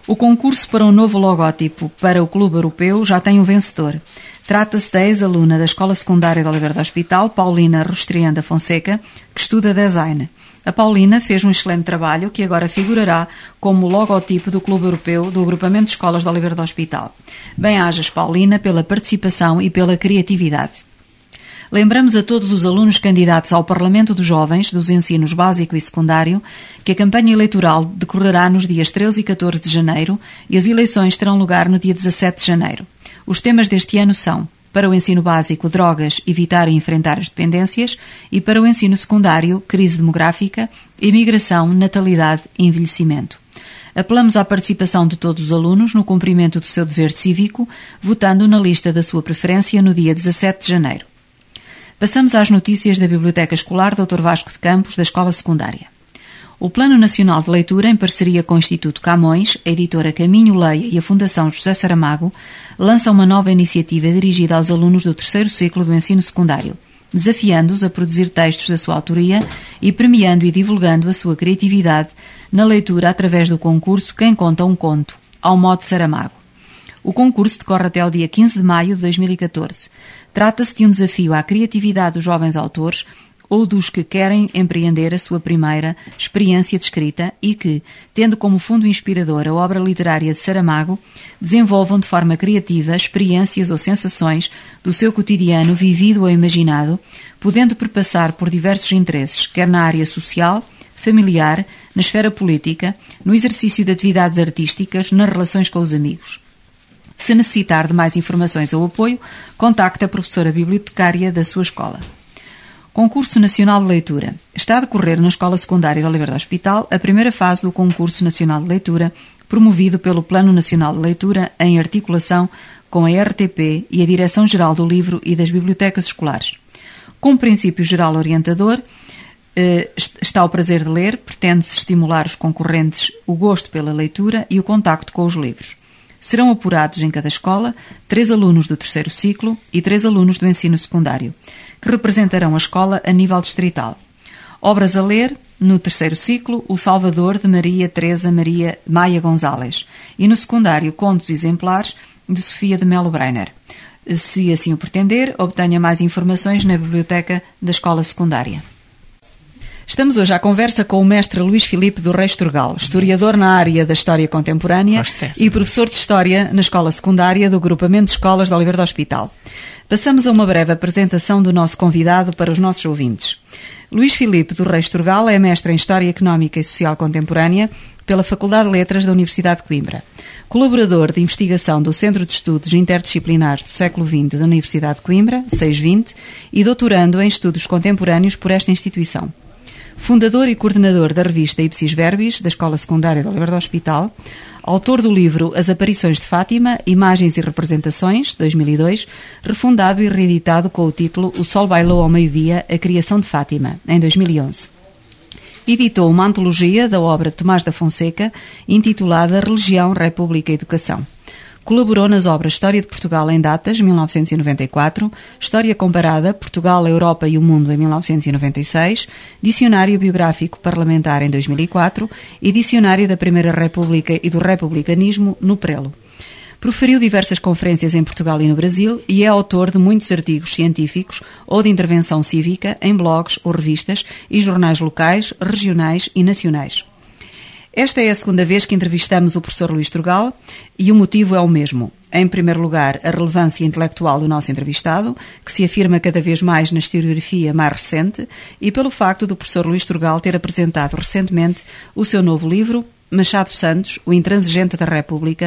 O concurso para um novo logótipo para o Clube Europeu já tem um vencedor. Trata-se da ex-aluna da Escola Secundária de Oliveira do Hospital, Paulina Rostrianda Fonseca, que estuda design. A Paulina fez um excelente trabalho que agora figurará como logotipo do Clube Europeu do Agrupamento de Escolas de Oliveira do Hospital. Bem-ajas, Paulina, pela participação e pela criatividade. Lembramos a todos os alunos candidatos ao Parlamento dos Jovens dos ensinos básico e secundário que a campanha eleitoral decorrerá nos dias 13 e 14 de janeiro e as eleições terão lugar no dia 17 de janeiro. Os temas deste ano são: para o ensino básico, drogas, evitar e enfrentar as dependências, e para o ensino secundário, crise demográfica, imigração, natalidade e envelhecimento. Apelamos à participação de todos os alunos no cumprimento do seu dever cívico, votando na lista da sua preferência no dia 17 de janeiro. Passamos às notícias da Biblioteca Escolar Dr. Vasco de Campos, da Escola Secundária. O Plano Nacional de Leitura, em parceria com o Instituto Camões, a editora Caminho Leia e a Fundação José Saramago, lança uma nova iniciativa dirigida aos alunos do terceiro ciclo do ensino secundário, desafiando-os a produzir textos da sua autoria e premiando e divulgando a sua criatividade na leitura através do concurso Quem Conta um Conto, ao modo Saramago. O concurso decorre até ao dia 15 de maio de 2014. Trata-se de um desafio à criatividade dos jovens autores ou dos que querem empreender a sua primeira experiência de escrita e que, tendo como fundo inspirador a obra literária de Saramago, desenvolvam de forma criativa experiências ou sensações do seu cotidiano vivido ou imaginado, podendo perpassar por diversos interesses, quer na área social, familiar, na esfera política, no exercício de atividades artísticas, nas relações com os amigos. Se necessitar de mais informações ou apoio, contacte a professora bibliotecária da sua escola. Concurso Nacional de Leitura. Está a decorrer na Escola Secundária de Oliveira do Hospital a primeira fase do Concurso Nacional de Leitura, promovido pelo Plano Nacional de Leitura em articulação com a RTP e a Direção-Geral do Livro e das Bibliotecas Escolares. Como princípio geral orientador, está o prazer de ler, pretende-se estimular os concorrentes o gosto pela leitura e o contacto com os livros. Serão apurados em cada escola 3 alunos do terceiro ciclo e 3 alunos do ensino secundário, que representarão a escola a nível distrital. Obras a ler, no terceiro ciclo, O Salvador, de Maria Teresa Maia Gonzalez, e no secundário, Contos Exemplares, de Sofia de Melo Breiner. Se assim o pretender, obtenha mais informações na biblioteca da escola secundária. Estamos hoje à conversa com o mestre Luís Filipe do Reis Turgal, historiador na área da História Contemporânea e professor de História na Escola Secundária do Agrupamento de Escolas de Oliveira do Hospital. Passamos a uma breve apresentação do nosso convidado para os nossos ouvintes. Luís Filipe do Reis Turgal é mestre em História Económica e Social Contemporânea pela Faculdade de Letras da Universidade de Coimbra. Colaborador de investigação do Centro de Estudos Interdisciplinares do Século XX da Universidade de Coimbra, 620, e doutorando em Estudos Contemporâneos por esta instituição. Fundador e coordenador da revista Ipsis Verbis, da Escola Secundária de Oliveira do Hospital, autor do livro As Aparições de Fátima, Imagens e Representações, 2002, refundado e reeditado com o título O Sol Bailou ao Meio-Dia, A Criação de Fátima, em 2011. Editou uma antologia da obra de Tomás da Fonseca, intitulada Religião, República e Educação. Colaborou nas obras História de Portugal em Datas, 1994, História Comparada, Portugal, a Europa e o Mundo, em 1996, Dicionário Biográfico Parlamentar, em 2004 e Dicionário da Primeira República e do Republicanismo, no Prelo. Proferiu diversas conferências em Portugal e no Brasil e é autor de muitos artigos científicos ou de intervenção cívica em blogs ou revistas e jornais locais, regionais e nacionais. Esta é a segunda vez que entrevistamos o professor Luís Turgal e o motivo é o mesmo. Em primeiro lugar, a relevância intelectual do nosso entrevistado, que se afirma cada vez mais na historiografia mais recente, e pelo facto do professor Luís Turgal ter apresentado recentemente o seu novo livro, Machado Santos, O Intransigente da República,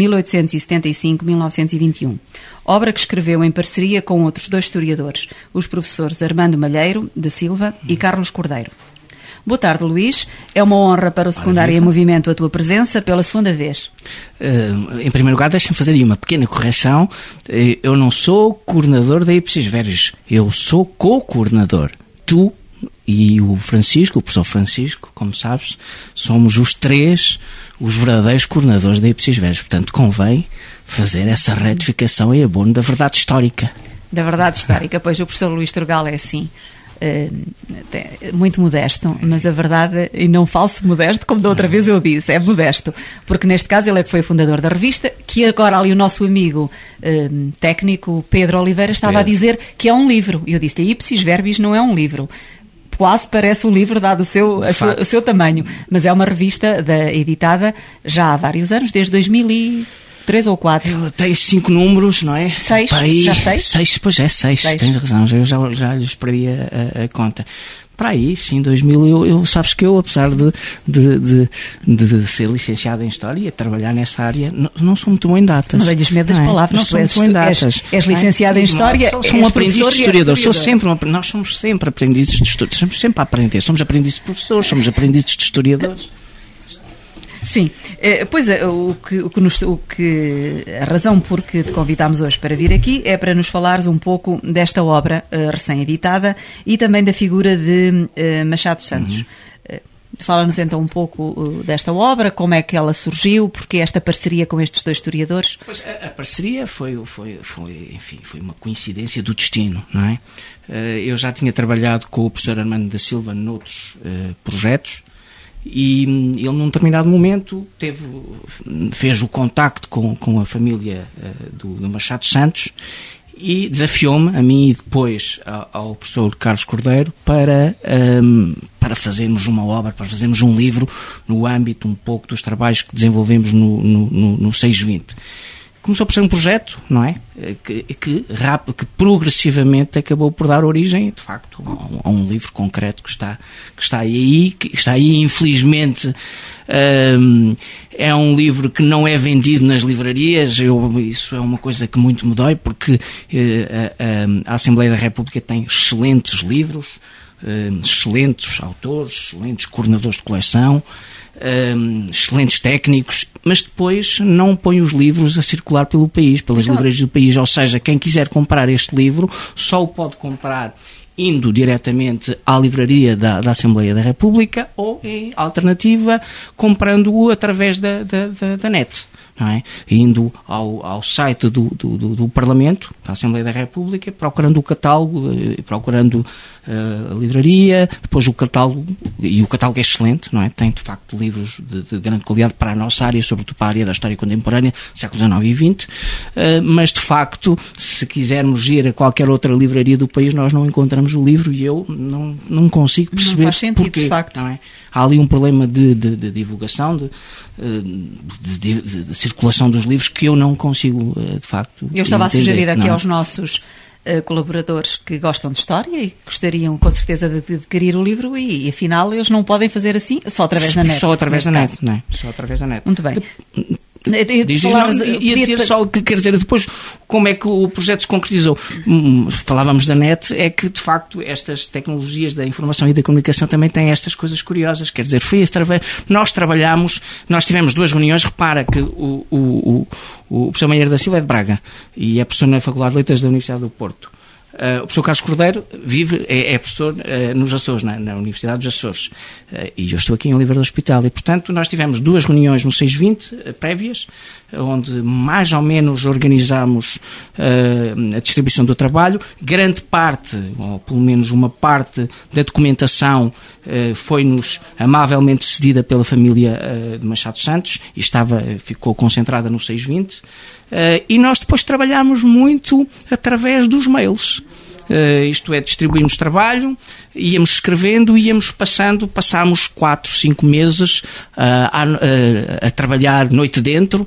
1875-1921. Obra que escreveu em parceria com outros 2 historiadores, os professores Armando Malheiro, de Silva e Carlos Cordeiro. Boa tarde, Luís. É uma honra para o Secundário em Movimento a tua presença pela segunda vez.
Em primeiro lugar, deixa-me fazer aí uma pequena correção. Eu não sou coordenador da Ipsis Verbis, eu sou co-coordenador. Tu e o Francisco, o professor Francisco, como sabes, somos os 3 os verdadeiros coordenadores da Ipsis Verbis. Portanto, convém fazer essa retificação em abono da verdade histórica.
Da verdade histórica, pois o professor Luís Turgal é assim. muito modesto, mas a verdade, e não falso modesto, como da outra vez eu disse, é modesto, porque neste caso ele é que foi o fundador da revista, que agora ali o nosso amigo técnico Pedro Oliveira estava a dizer que é um livro, e eu disse, ipsis verbis não é um livro. Quase parece um livro dado o seu tamanho, mas é uma revista editada já há vários anos, desde 2003 ou 2004.
Tem 5 números, não é?
6,
já 6? Pois é, 6, tens razão, eu já lhes perdi a conta. Para aí, sim, 2000, sabes que eu, apesar de ser licenciado em História e trabalhar nessa área, não sou muito bom em datas.
Não tenhas medo das palavras,
não sou muito bom em datas.
És licenciado em História,
sou um aprendiz de historiador. Nós somos sempre aprendizes de historiadores, somos sempre a aprender. Somos aprendizes de professores, somos aprendizes de historiadores.
Sim, pois a razão por que te convidámos hoje para vir aqui é para nos falares um pouco desta obra recém-editada e também da figura de Machado Santos. Fala-nos então um pouco desta obra, como é que ela surgiu, porque esta parceria com estes dois historiadores?
Pois, a parceria foi uma coincidência do destino, não é? Eu já tinha trabalhado com o professor Armando da Silva noutros projetos, e ele num determinado momento fez o contacto com a família do Machado Santos e desafiou-me, a mim e depois ao professor Carlos Cordeiro, para fazermos uma obra, para fazermos um livro no âmbito um pouco dos trabalhos que desenvolvemos no 620. Começou por ser um projeto, não é? Que progressivamente acabou por dar origem, de facto, a um livro concreto que está aí, infelizmente. É um livro que não é vendido nas livrarias. Isso é uma coisa que muito me dói, porque a Assembleia da República tem excelentes livros, excelentes autores, excelentes coordenadores de coleção, excelentes técnicos, mas depois não põe os livros a circular pelo país, pelas livrarias do país. Ou seja, quem quiser comprar este livro só o pode comprar indo diretamente à livraria da Assembleia da República ou, em alternativa, comprando-o através da net. Não é? Indo ao site do Parlamento, da Assembleia da República, procurando o catálogo, procurando a livraria, depois o catálogo, e o catálogo é excelente, não é? Tem de facto livros de grande qualidade para a nossa área, sobretudo para a área da história contemporânea, séculos XIX e XX, mas de facto, se quisermos ir a qualquer outra livraria do país, nós não encontramos o livro, e eu não consigo perceber.
Não faz sentido,
porquê,
de facto.
Não é? Há ali um problema de divulgação, de circulação dos livros, que eu não consigo, de facto,
eu estava
entender,
a sugerir aqui
não.
aos nossos colaboradores que gostam de história e que gostariam com certeza de adquirir o livro, e afinal eles não podem fazer assim, só através da net.
Só através da net, não é? Só através da net.
Muito bem.
Ia dizer só que, quer dizer, depois como é que o projeto se concretizou. Falávamos da net, é que de facto estas tecnologias da informação e da comunicação também têm estas coisas curiosas, quer dizer, nós tivemos 2 reuniões. Repara que o professor Meyer da Silva é de Braga e é professor na Faculdade de Letras da Universidade do Porto. O professor Carlos Cordeiro é professor nos Açores, na Universidade dos Açores, e eu estou aqui em Oliveira do Hospital, e portanto nós tivemos 2 reuniões no 620 prévias, onde mais ou menos organizámos a distribuição do trabalho. Grande parte, ou pelo menos uma parte da documentação, foi-nos amavelmente cedida pela família de Machado Santos e ficou concentrada no 620. E nós depois trabalhámos muito através dos mails. Isto é, distribuímos trabalho, íamos escrevendo, passámos 4, 5 meses a trabalhar noite dentro.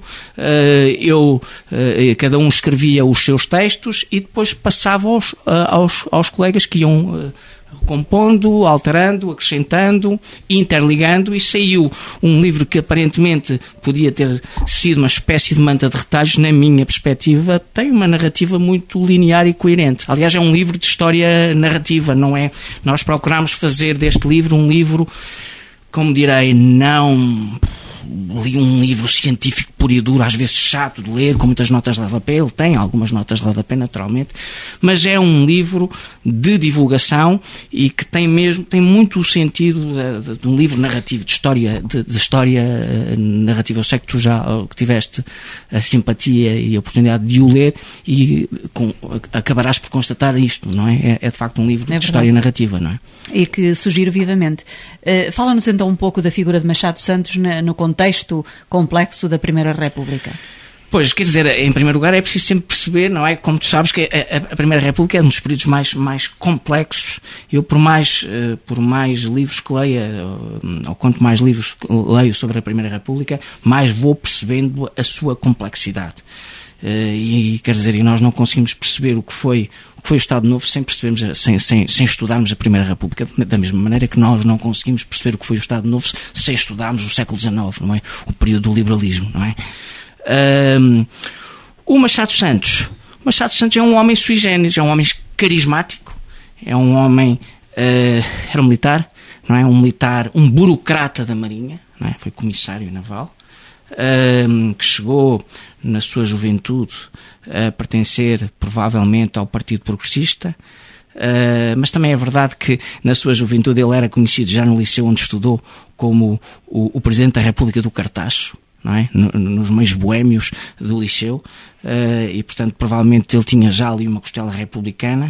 Cada um escrevia os seus textos e depois passava aos colegas que iam compondo, alterando, acrescentando, interligando, e saiu um livro que aparentemente podia ter sido uma espécie de manta de retalhos. Na minha perspectiva, tem uma narrativa muito linear e coerente. Aliás, é um livro de história narrativa, não é? Nós procuramos fazer deste livro um livro, como direi, não li um livro científico puro e duro, às vezes chato de ler, com muitas notas de rodapé. Ele tem algumas notas de rodapé, naturalmente, mas é um livro de divulgação e que tem muito o sentido de um livro narrativo, de história narrativa. Eu sei que tu já tiveste a simpatia e a oportunidade de o ler e acabarás por constatar isto, não é? É de facto um livro de história narrativa, não é?
E que sugiro vivamente. Fala-nos então um pouco da figura de Machado Santos no contexto complexo da Primeira República.
Pois, quer dizer, em primeiro lugar é preciso sempre perceber, não é? Como tu sabes, que a Primeira República é um dos períodos mais complexos. Eu, por mais livros que leia, ou quanto mais livros leio sobre a Primeira República, mais vou percebendo a sua complexidade. E quer dizer, nós não conseguimos perceber o que foi o Estado Novo sem estudarmos a Primeira República, da mesma maneira que nós não conseguimos perceber o que foi o Estado Novo sem estudarmos o século XIX, não é? O período do liberalismo, não é? O Machado Santos é um homem sui generis, é um homem carismático, é um homem, era um militar, não é? Um burocrata da Marinha, não é? Foi comissário naval, que chegou na sua juventude a pertencer provavelmente ao Partido Progressista, mas também é verdade que na sua juventude ele era conhecido já no liceu onde estudou como o Presidente da República do Cartacho, não é? Nos meios boémios do liceu, e portanto provavelmente ele tinha já ali uma costela republicana.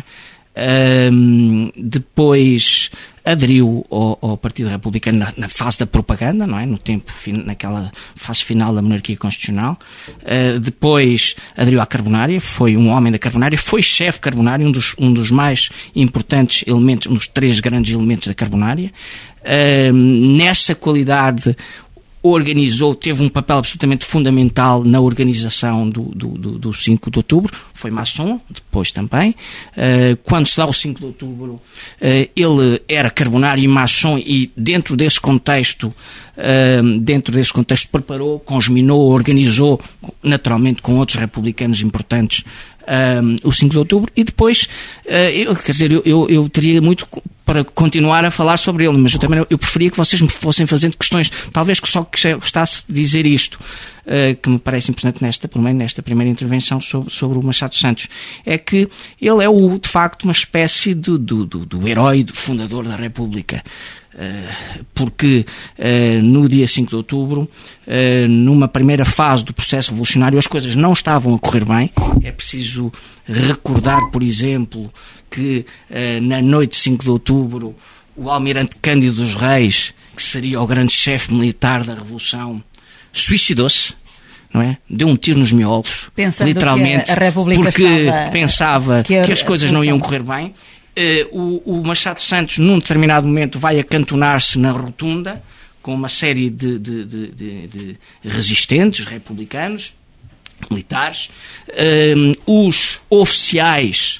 Depois aderiu ao Partido Republicano na fase da propaganda, não é? Naquela fase final da monarquia constitucional. Depois aderiu à Carbonária, foi um homem da Carbonária, foi chefe Carbonária, um dos mais importantes elementos, um dos 3 grandes elementos da Carbonária. Nessa qualidade teve um papel absolutamente fundamental na organização do 5 de outubro, foi maçom, depois também. Quando se dá o 5 de outubro, ele era carbonário e maçom e dentro desse contexto preparou, congeminou, organizou, naturalmente com outros republicanos importantes, o 5 de outubro, e depois, eu teria muito para continuar a falar sobre ele, mas eu preferia que vocês me fossem fazendo questões, talvez que só gostasse de dizer isto, que me parece importante nesta primeira intervenção sobre o Machado Santos, é que ele é de facto uma espécie do herói, do fundador da República. Porque no dia 5 de outubro, numa primeira fase do processo revolucionário, as coisas não estavam a correr bem. É preciso recordar, por exemplo, que na noite de 5 de outubro, o almirante Cândido dos Reis, que seria o grande chefe militar da Revolução, suicidou-se. Não é? Deu um tiro nos miolos,
pensando
literalmente,
que a República
porque pensava que as coisas não iam correr bem. O Machado Santos, num determinado momento, vai acantonar-se na rotunda com uma série de resistentes republicanos, militares. Os oficiais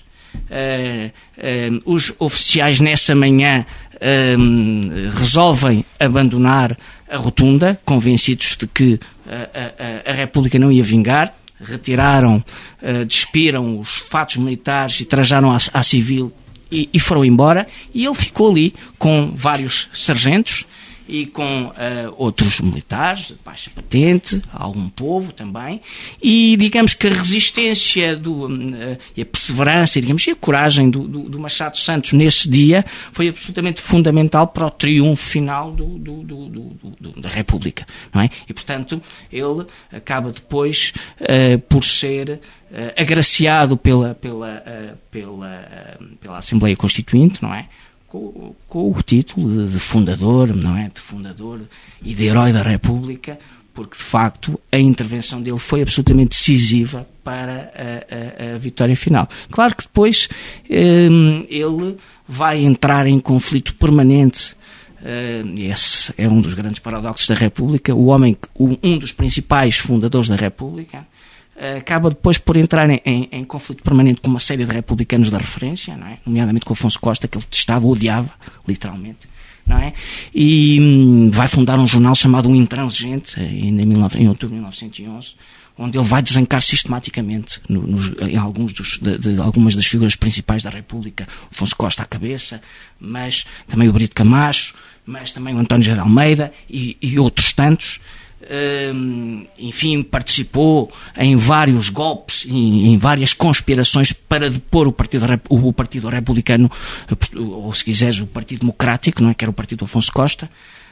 nessa manhã resolvem abandonar a rotunda, convencidos de que a República não ia vingar. Retiraram, despiram os fatos militares e trajaram à civil e foram embora, e ele ficou ali com vários sargentos e com outros militares de baixa patente, algum povo também, e digamos que a resistência e a perseverança e a coragem do Machado Santos nesse dia foi absolutamente fundamental para o triunfo final da República, não é? E portanto ele acaba depois por ser agraciado pela Assembleia Constituinte, não é? Com o título de fundador, não é? De fundador e de herói da República, porque de facto a intervenção dele foi absolutamente decisiva para a vitória final. Claro que depois ele vai entrar em conflito permanente, e esse é um dos grandes paradoxos da República. Um dos principais fundadores da República, acaba depois por entrar em conflito permanente com uma série de republicanos da referência, não é? Nomeadamente com Afonso Costa, que ele detestava, odiava, literalmente, não é? E vai fundar um jornal chamado O Intransigente, ainda em outubro de 1911, onde ele vai desancar sistematicamente em algumas das figuras principais da República, Afonso Costa à cabeça, mas também o Brito Camacho, mas também o António José de Almeida e outros tantos. enfim, participou em vários golpes e em várias conspirações para depor o Partido Republicano, ou se quiseres o Partido Democrático, não é? Que era o Partido Afonso Costa,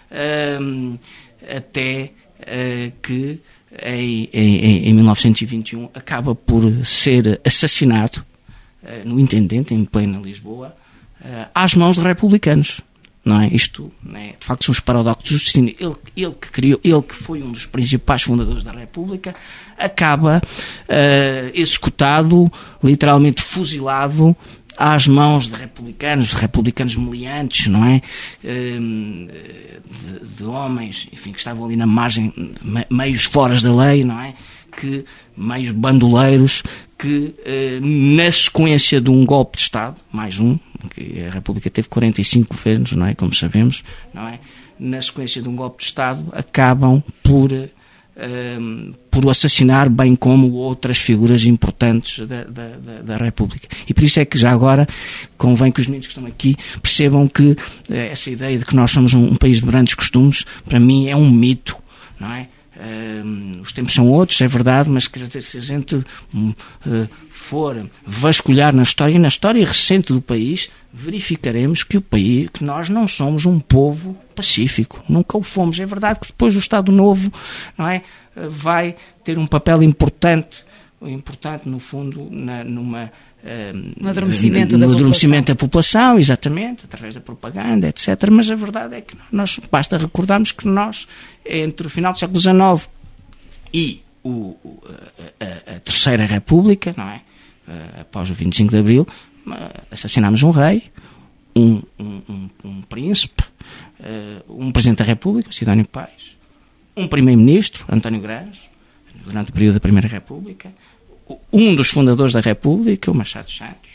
até que em 1921 acaba por ser assassinado no Intendente, em plena Lisboa, às mãos de republicanos. Não é? Isto, não é? De facto, são os paradoxos do destino. Ele que foi um dos principais fundadores da República, acaba executado, literalmente fuzilado, às mãos de republicanos meliantes, não é? De homens, enfim, que estavam ali na margem, meios fora da lei, não é? Meios bandoleiros, que na sequência de um golpe de Estado, mais um, que a República teve 45 governos, não é? Como sabemos, não é? Na sequência de um golpe de Estado, acabam por o assassinar, bem como outras figuras importantes da República. E por isso é que já agora convém que os meninos que estão aqui percebam que essa ideia de que nós somos um país de grandes costumes, para mim é um mito, não é? Os tempos são outros, é verdade, mas quer dizer, se a gente for vasculhar na história recente do país, verificaremos que nós não somos um povo pacífico, nunca o fomos. É verdade que depois o Estado Novo, não é, vai ter um papel importante no fundo,
no adormecimento
da população, exatamente, através da propaganda, etc. Mas a verdade é que basta recordarmos que nós, entre o final do século XIX e a Terceira República, não é? Após o 25 de Abril, assassinámos um rei, um príncipe, um Presidente da República, Sidónio Pais, um Primeiro-Ministro, António Granjo, durante o período da Primeira República, um dos fundadores da República, o Machado Santos.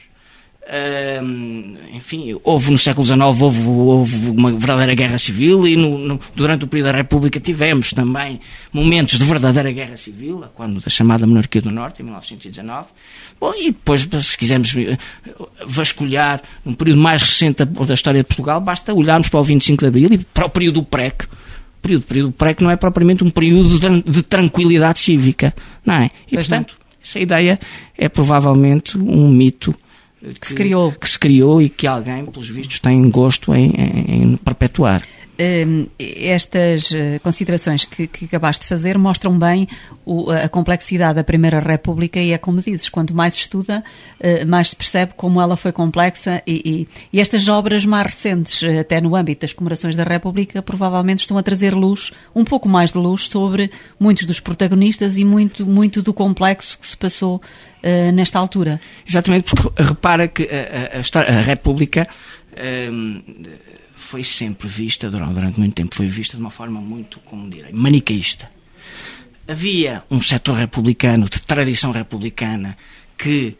Enfim, no século XIX houve uma verdadeira guerra civil e durante o período da República tivemos também momentos de verdadeira guerra civil, quando da chamada Monarquia do Norte, em 1919. Bom, e depois, se quisermos vasculhar um período mais recente da história de Portugal, basta olharmos para o 25 de Abril e para o período do PREC. O período do PREC não é propriamente um período de tranquilidade cívica, não é? E, portanto, essa ideia é provavelmente um mito que se criou e que alguém, pelos vistos, tem gosto em perpetuar.
Estas considerações que acabaste de fazer mostram bem a complexidade da Primeira República e é como dizes, quanto mais se estuda, mais se percebe como ela foi complexa e estas obras mais recentes, até no âmbito das comemorações da República, provavelmente estão a trazer luz, um pouco mais de luz, sobre muitos dos protagonistas e muito do complexo que se passou nesta altura.
Exatamente, porque repara que a República foi sempre vista, durante muito tempo, foi vista de uma forma muito, como direi, maniqueísta. Havia um setor republicano, de tradição republicana, que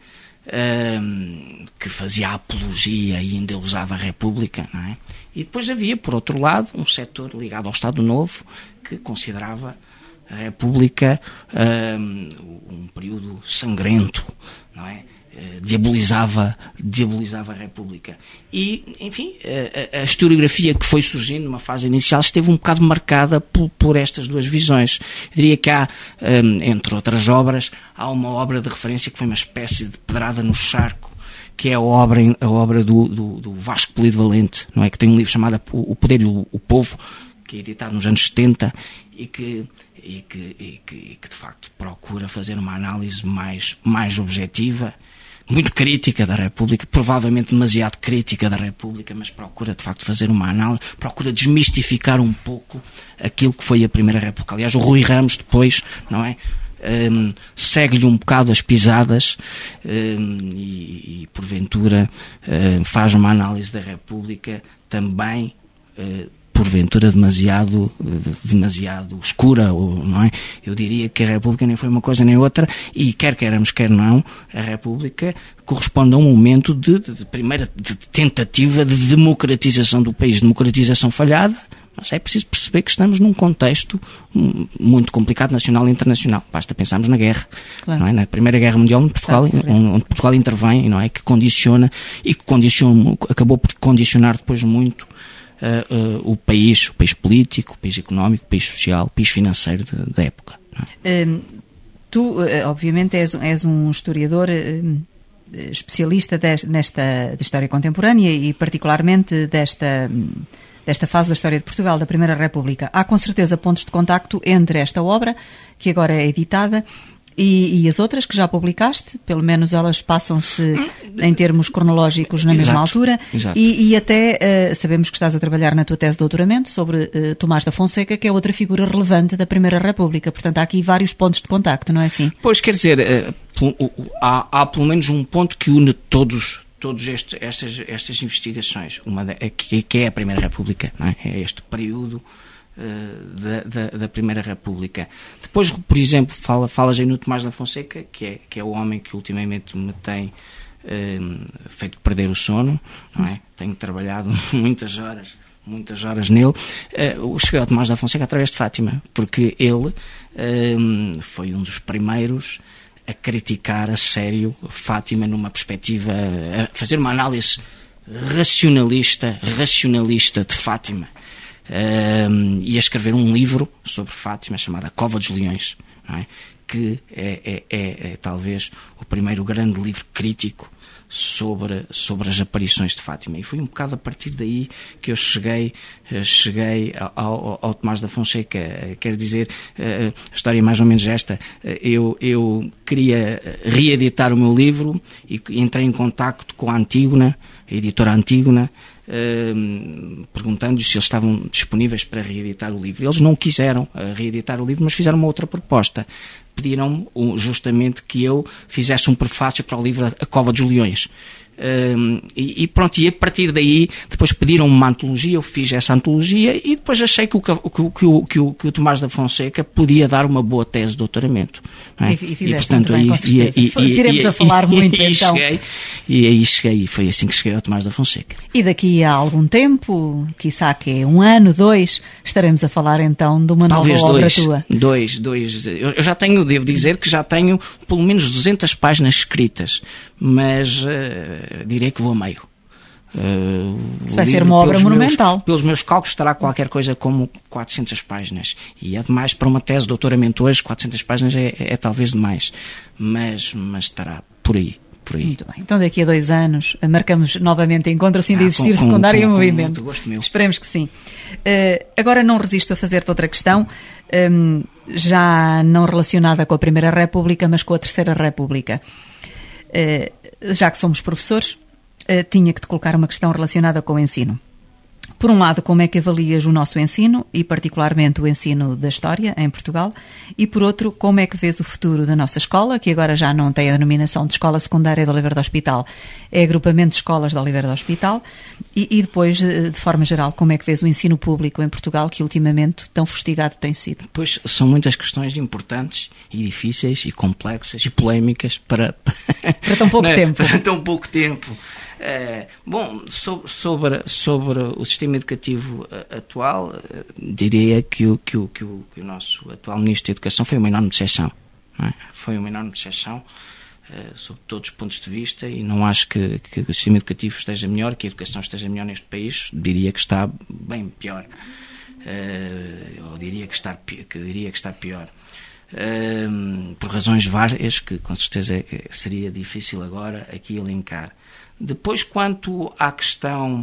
fazia apologia e endeusava a República, não é? E depois havia, por outro lado, um setor ligado ao Estado Novo, que considerava a República um período sangrento, não é? Diabolizava a República. E, enfim, a historiografia que foi surgindo numa fase inicial esteve um bocado marcada por estas duas visões. Eu diria que há, entre outras obras, há uma obra de referência que foi uma espécie de pedrada no charco, que é a obra do Vasco Polido Valente, não é? Que tem um livro chamado O Poder e o Povo, que é editado nos anos 70 e que de facto procura fazer uma análise mais objetiva, muito crítica da República, provavelmente demasiado crítica da República, mas procura de facto fazer uma análise, procura desmistificar um pouco aquilo que foi a Primeira República. Aliás, o Rui Ramos depois, não é? Segue-lhe um bocado as pisadas e porventura faz uma análise da República também porventura demasiado escura, não é? Eu diria que a República nem foi uma coisa nem outra e quer queiramos, quer não, a República corresponde a um momento de tentativa de democratização do país, democratização falhada, mas é preciso perceber que estamos num contexto muito complicado, nacional e internacional. Basta pensarmos na guerra, claro. Não é? Na Primeira Guerra Mundial, onde Portugal intervém, não é? Que condiciona e que acabou por condicionar depois muito o país político, o país económico, o país social, o país financeiro da época. Não é?
Tu, obviamente, és um historiador especialista nesta de história contemporânea e particularmente desta fase da história de Portugal, da Primeira República. Há com certeza pontos de contacto entre esta obra, que agora é editada, e as outras que já publicaste, pelo menos elas passam-se em termos cronológicos na mesma altura.
Exato.
E até sabemos que estás a trabalhar na tua tese de doutoramento sobre Tomás da Fonseca, que é outra figura relevante da Primeira República. Portanto, há aqui vários pontos de contacto, não é assim?
Pois, quer dizer, há pelo menos um ponto que une todas estas investigações, que é a Primeira República, não é? É este período da Primeira República. Depois, por exemplo, falas aí no Tomás da Fonseca, que é o homem que ultimamente me tem feito perder o sono, não é? Tenho trabalhado muitas horas nele. Cheguei ao Tomás da Fonseca através de Fátima, porque ele foi um dos primeiros a criticar a sério Fátima numa perspectiva, a fazer uma análise racionalista de Fátima. E a escrever um livro sobre Fátima chamado A Cova dos Leões, não é? Que é talvez o primeiro grande livro crítico sobre as aparições de Fátima. E foi um bocado a partir daí que eu cheguei ao Tomás da Fonseca. Quer dizer, a história é mais ou menos esta. Eu queria reeditar o meu livro e entrei em contacto com a Antígona, a editora Antígona, perguntando-lhes se eles estavam disponíveis para reeditar o livro. Eles não quiseram reeditar o livro, mas fizeram uma outra proposta. Pediram justamente que eu fizesse um prefácio para o livro A Cova dos Leões. E pronto, e a partir daí depois pediram-me uma antologia, eu fiz essa antologia e depois achei que o Tomás da Fonseca podia dar uma boa tese de doutoramento, não é?
E fizeste muito bem, com certeza. Iremos a falar muito então.
E aí cheguei, e foi assim que cheguei ao Tomás da Fonseca.
E daqui a algum tempo, quiçá que é 1 ano, 2, estaremos a falar então de uma
talvez
nova obra tua.
Dois. Eu já tenho, devo dizer que já tenho pelo menos 200 páginas escritas, mas direi que vou a meio.
Vai ser uma obra monumental.
Pelos meus cálculos estará qualquer coisa como 400 páginas. E é demais para uma tese de doutoramento hoje, 400 páginas é talvez demais. Mas estará por aí.
Muito bem. Então daqui a 2 anos marcamos novamente encontro assim de existir secundário em movimento. Esperemos que sim. Agora não resisto a fazer-te outra questão, já não relacionada com a Primeira República, mas com a Terceira República. Já que somos professores, tinha que te colocar uma questão relacionada com o ensino. Por um lado, como é que avalias o nosso ensino, e particularmente o ensino da História em Portugal, e por outro, como é que vês o futuro da nossa escola, que agora já não tem a denominação de Escola Secundária de Oliveira do Hospital, é Agrupamento de Escolas de Oliveira do Hospital, e depois, de forma geral, como é que vês o ensino público em Portugal, que ultimamente tão fustigado tem sido?
Pois, são muitas questões importantes e difíceis e complexas e polémicas para
tão pouco tempo.
Para tão pouco tempo. Bom, sobre o sistema educativo atual, diria que o nosso atual Ministro da Educação foi uma enorme decepção. Não é? Foi uma enorme decepção sob todos os pontos de vista, e não acho que o sistema educativo esteja melhor, que a educação esteja melhor neste país. Diria que está bem pior. Eu diria que está pior. Por razões várias que com certeza seria difícil agora aqui elencar. Depois, quanto à questão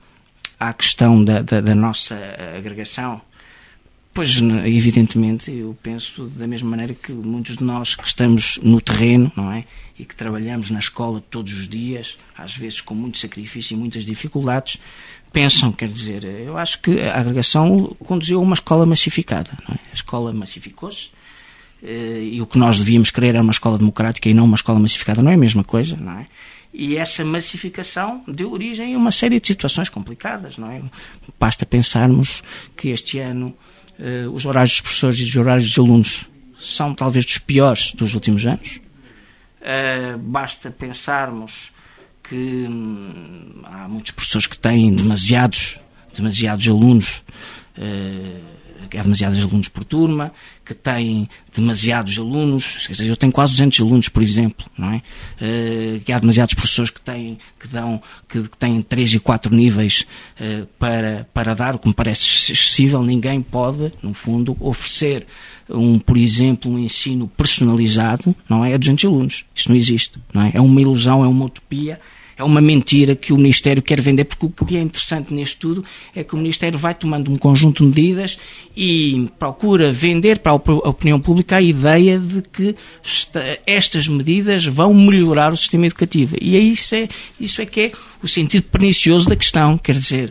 da nossa agregação, pois evidentemente eu penso da mesma maneira que muitos de nós que estamos no terreno, não é? E que trabalhamos na escola todos os dias, às vezes com muito sacrifício e muitas dificuldades, pensam, quer dizer, eu acho que a agregação conduziu a uma escola massificada, não é? A escola massificou-se, e o que nós devíamos querer era uma escola democrática e não uma escola massificada, não é a mesma coisa, não é? E essa massificação deu origem a uma série de situações complicadas, não é? Basta pensarmos que este ano os horários dos professores e os horários dos alunos são talvez dos piores dos últimos anos. Basta pensarmos que há muitos professores que têm demasiados alunos há demasiados alunos por turma, que têm demasiados alunos, quer dizer, eu tenho quase 200 alunos, por exemplo, não é? Que há demasiados professores que têm 3 e 4 níveis para dar, o que me parece excessível. Ninguém pode, no fundo, oferecer por exemplo, um ensino personalizado, não é? A 200 alunos. Isto não existe, não é? É uma ilusão, é uma utopia, é uma mentira que o Ministério quer vender, porque o que é interessante neste tudo é que o Ministério vai tomando um conjunto de medidas e procura vender para a opinião pública a ideia de que estas medidas vão melhorar o sistema educativo. E isso é que é o sentido pernicioso da questão. Quer dizer,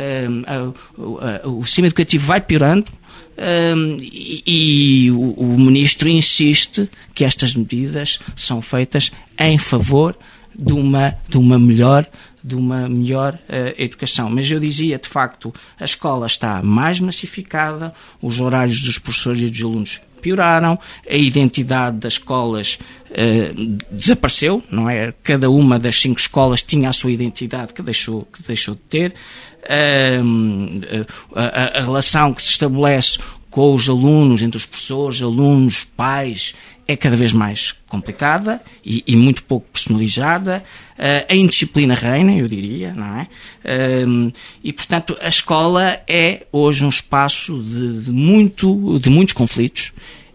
o sistema educativo vai piorando, e o Ministro insiste que estas medidas são feitas em favor de uma melhor educação. Mas eu dizia, de facto, a escola está mais massificada, os horários dos professores e dos alunos pioraram, a identidade das escolas desapareceu, não é? Cada uma das 5 escolas tinha a sua identidade que deixou de ter. A relação que se estabelece com os alunos, entre os professores, alunos, pais, é cada vez mais complicada e muito pouco personalizada. A indisciplina reina, eu diria, não é? E, portanto, a escola é hoje um espaço de muitos conflitos,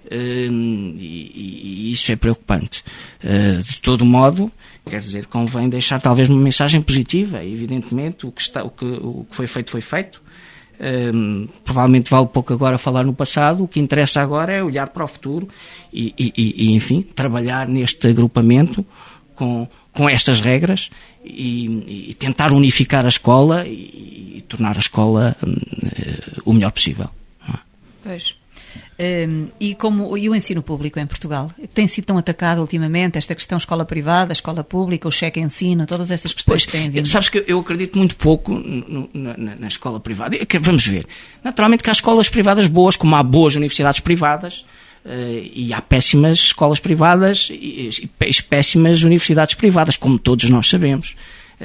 e isso é preocupante. De todo modo, quer dizer, convém deixar talvez uma mensagem positiva. Evidentemente, o que foi feito, foi feito. Provavelmente vale pouco agora falar no passado. O que interessa agora é olhar para o futuro e enfim, trabalhar neste agrupamento com estas regras e tentar unificar a escola e tornar a escola o melhor possível.
Pois. E o ensino público em Portugal tem sido tão atacado ultimamente, esta questão escola privada, escola pública, o cheque ensino, todas estas questões que têm vindo?
Sabes que eu acredito muito pouco na escola privada. Vamos ver, naturalmente que há escolas privadas boas, como há boas universidades privadas, e há péssimas escolas privadas e péssimas universidades privadas, como todos nós sabemos.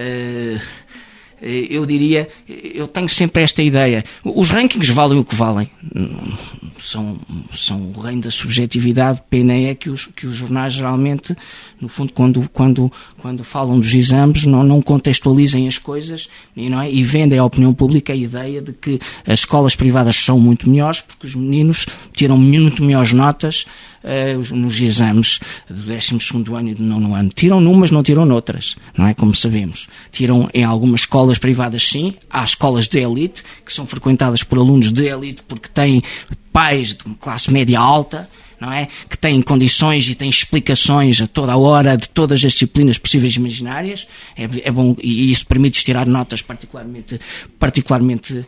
Eu diria, eu tenho sempre esta ideia, os rankings valem o que valem, são o reino da subjetividade. Pena é que os jornais geralmente, no fundo, quando falam dos exames, não contextualizem as coisas e vendem à opinião pública a ideia de que as escolas privadas são muito melhores porque os meninos tiram muito melhores notas nos exames do 12º ano e do 9º ano. Tiram numas, não tiram noutras, não é? Como sabemos. Tiram em algumas escolas privadas, sim. Há escolas de elite, que são frequentadas por alunos de elite porque têm pais de classe média alta, não é? Que têm condições e têm explicações a toda a hora de todas as disciplinas possíveis e imaginárias. É bom, e isso permite tirar notas particularmente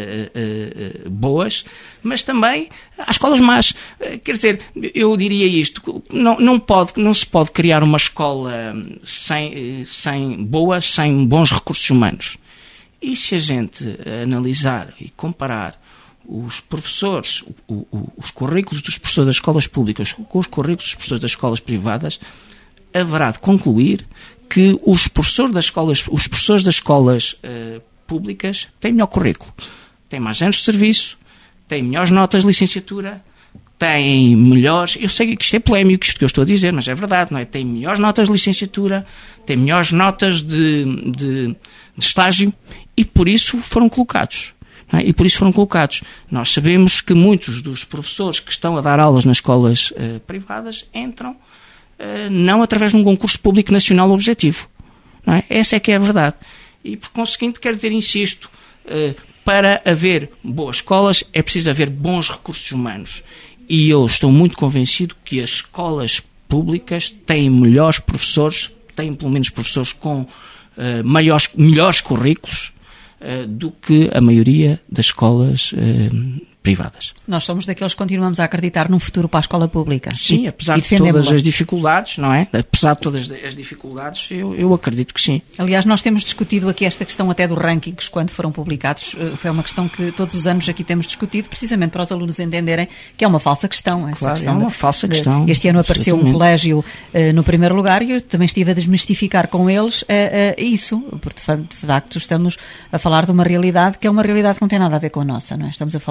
boas, mas também há escolas más. Quer dizer, eu diria isto, não se pode criar uma escola sem bons recursos humanos. E se a gente analisar e comparar os professores, os currículos dos professores das escolas públicas com os currículos dos professores das escolas privadas, haverá de concluir que os professores das escolas públicas têm melhor currículo, têm mais anos de serviço, têm melhores notas de licenciatura, têm melhores... Eu sei que isto é polémico, isto que eu estou a dizer, mas é verdade, não é? Têm melhores notas de licenciatura, têm melhores notas de estágio e por isso foram colocados. E por isso foram colocados. Nós sabemos que muitos dos professores que estão a dar aulas nas escolas privadas entram não através de um concurso público nacional objetivo. Não é? Essa é que é a verdade. E, por conseguinte, quero dizer, insisto, para haver boas escolas é preciso haver bons recursos humanos. E eu estou muito convencido que as escolas públicas têm melhores professores, têm pelo menos professores com melhores currículos do que a maioria das escolas privadas.
Nós somos daqueles que continuamos a acreditar num futuro para a escola pública.
Sim, apesar de todas as dificuldades, não é? Apesar de todas as dificuldades, eu acredito que sim.
Aliás, nós temos discutido aqui esta questão até dos rankings, quando foram publicados. Foi uma questão que todos os anos aqui temos discutido, precisamente para os alunos entenderem que é uma falsa questão. Essa
claro,
questão
é uma falsa questão.
Este ano apareceu um colégio no primeiro lugar e eu também estive a desmistificar com eles isso, porque de facto estamos a falar de uma realidade que é uma realidade que não tem nada a ver com a nossa, não é? Estamos a falar de colégios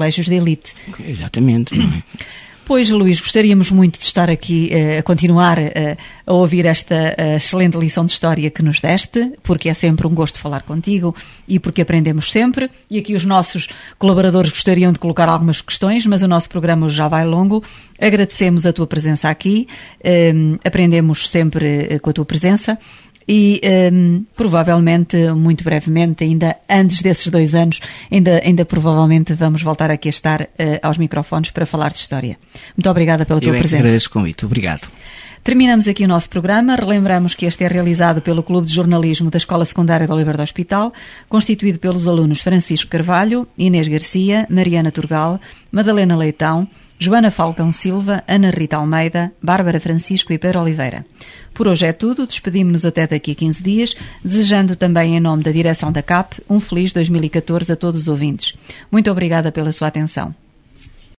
colégios de elite.
Exatamente, não é?
Pois, Luís, gostaríamos muito de estar aqui a continuar a ouvir esta excelente lição de história que nos deste, porque é sempre um gosto falar contigo e porque aprendemos sempre. E aqui os nossos colaboradores gostariam de colocar algumas questões, mas o nosso programa já vai longo. Agradecemos a tua presença aqui, aprendemos sempre com a tua presença. E provavelmente, muito brevemente, ainda antes desses 2 anos, ainda provavelmente vamos voltar aqui a estar aos microfones para falar de história. Muito obrigada pela tua presença. Eu
agradeço o convite. Obrigado.
Terminamos aqui o nosso programa. Relembramos que este é realizado pelo Clube de Jornalismo da Escola Secundária de Oliveira do Hospital, constituído pelos alunos Francisco Carvalho, Inês Garcia, Mariana Turgal, Madalena Leitão, Joana Falcão Silva, Ana Rita Almeida, Bárbara Francisco e Pedro Oliveira. Por hoje é tudo, despedimos-nos até daqui a 15 dias, desejando também em nome da direção da CAP um feliz 2014 a todos os ouvintes. Muito obrigada pela sua atenção.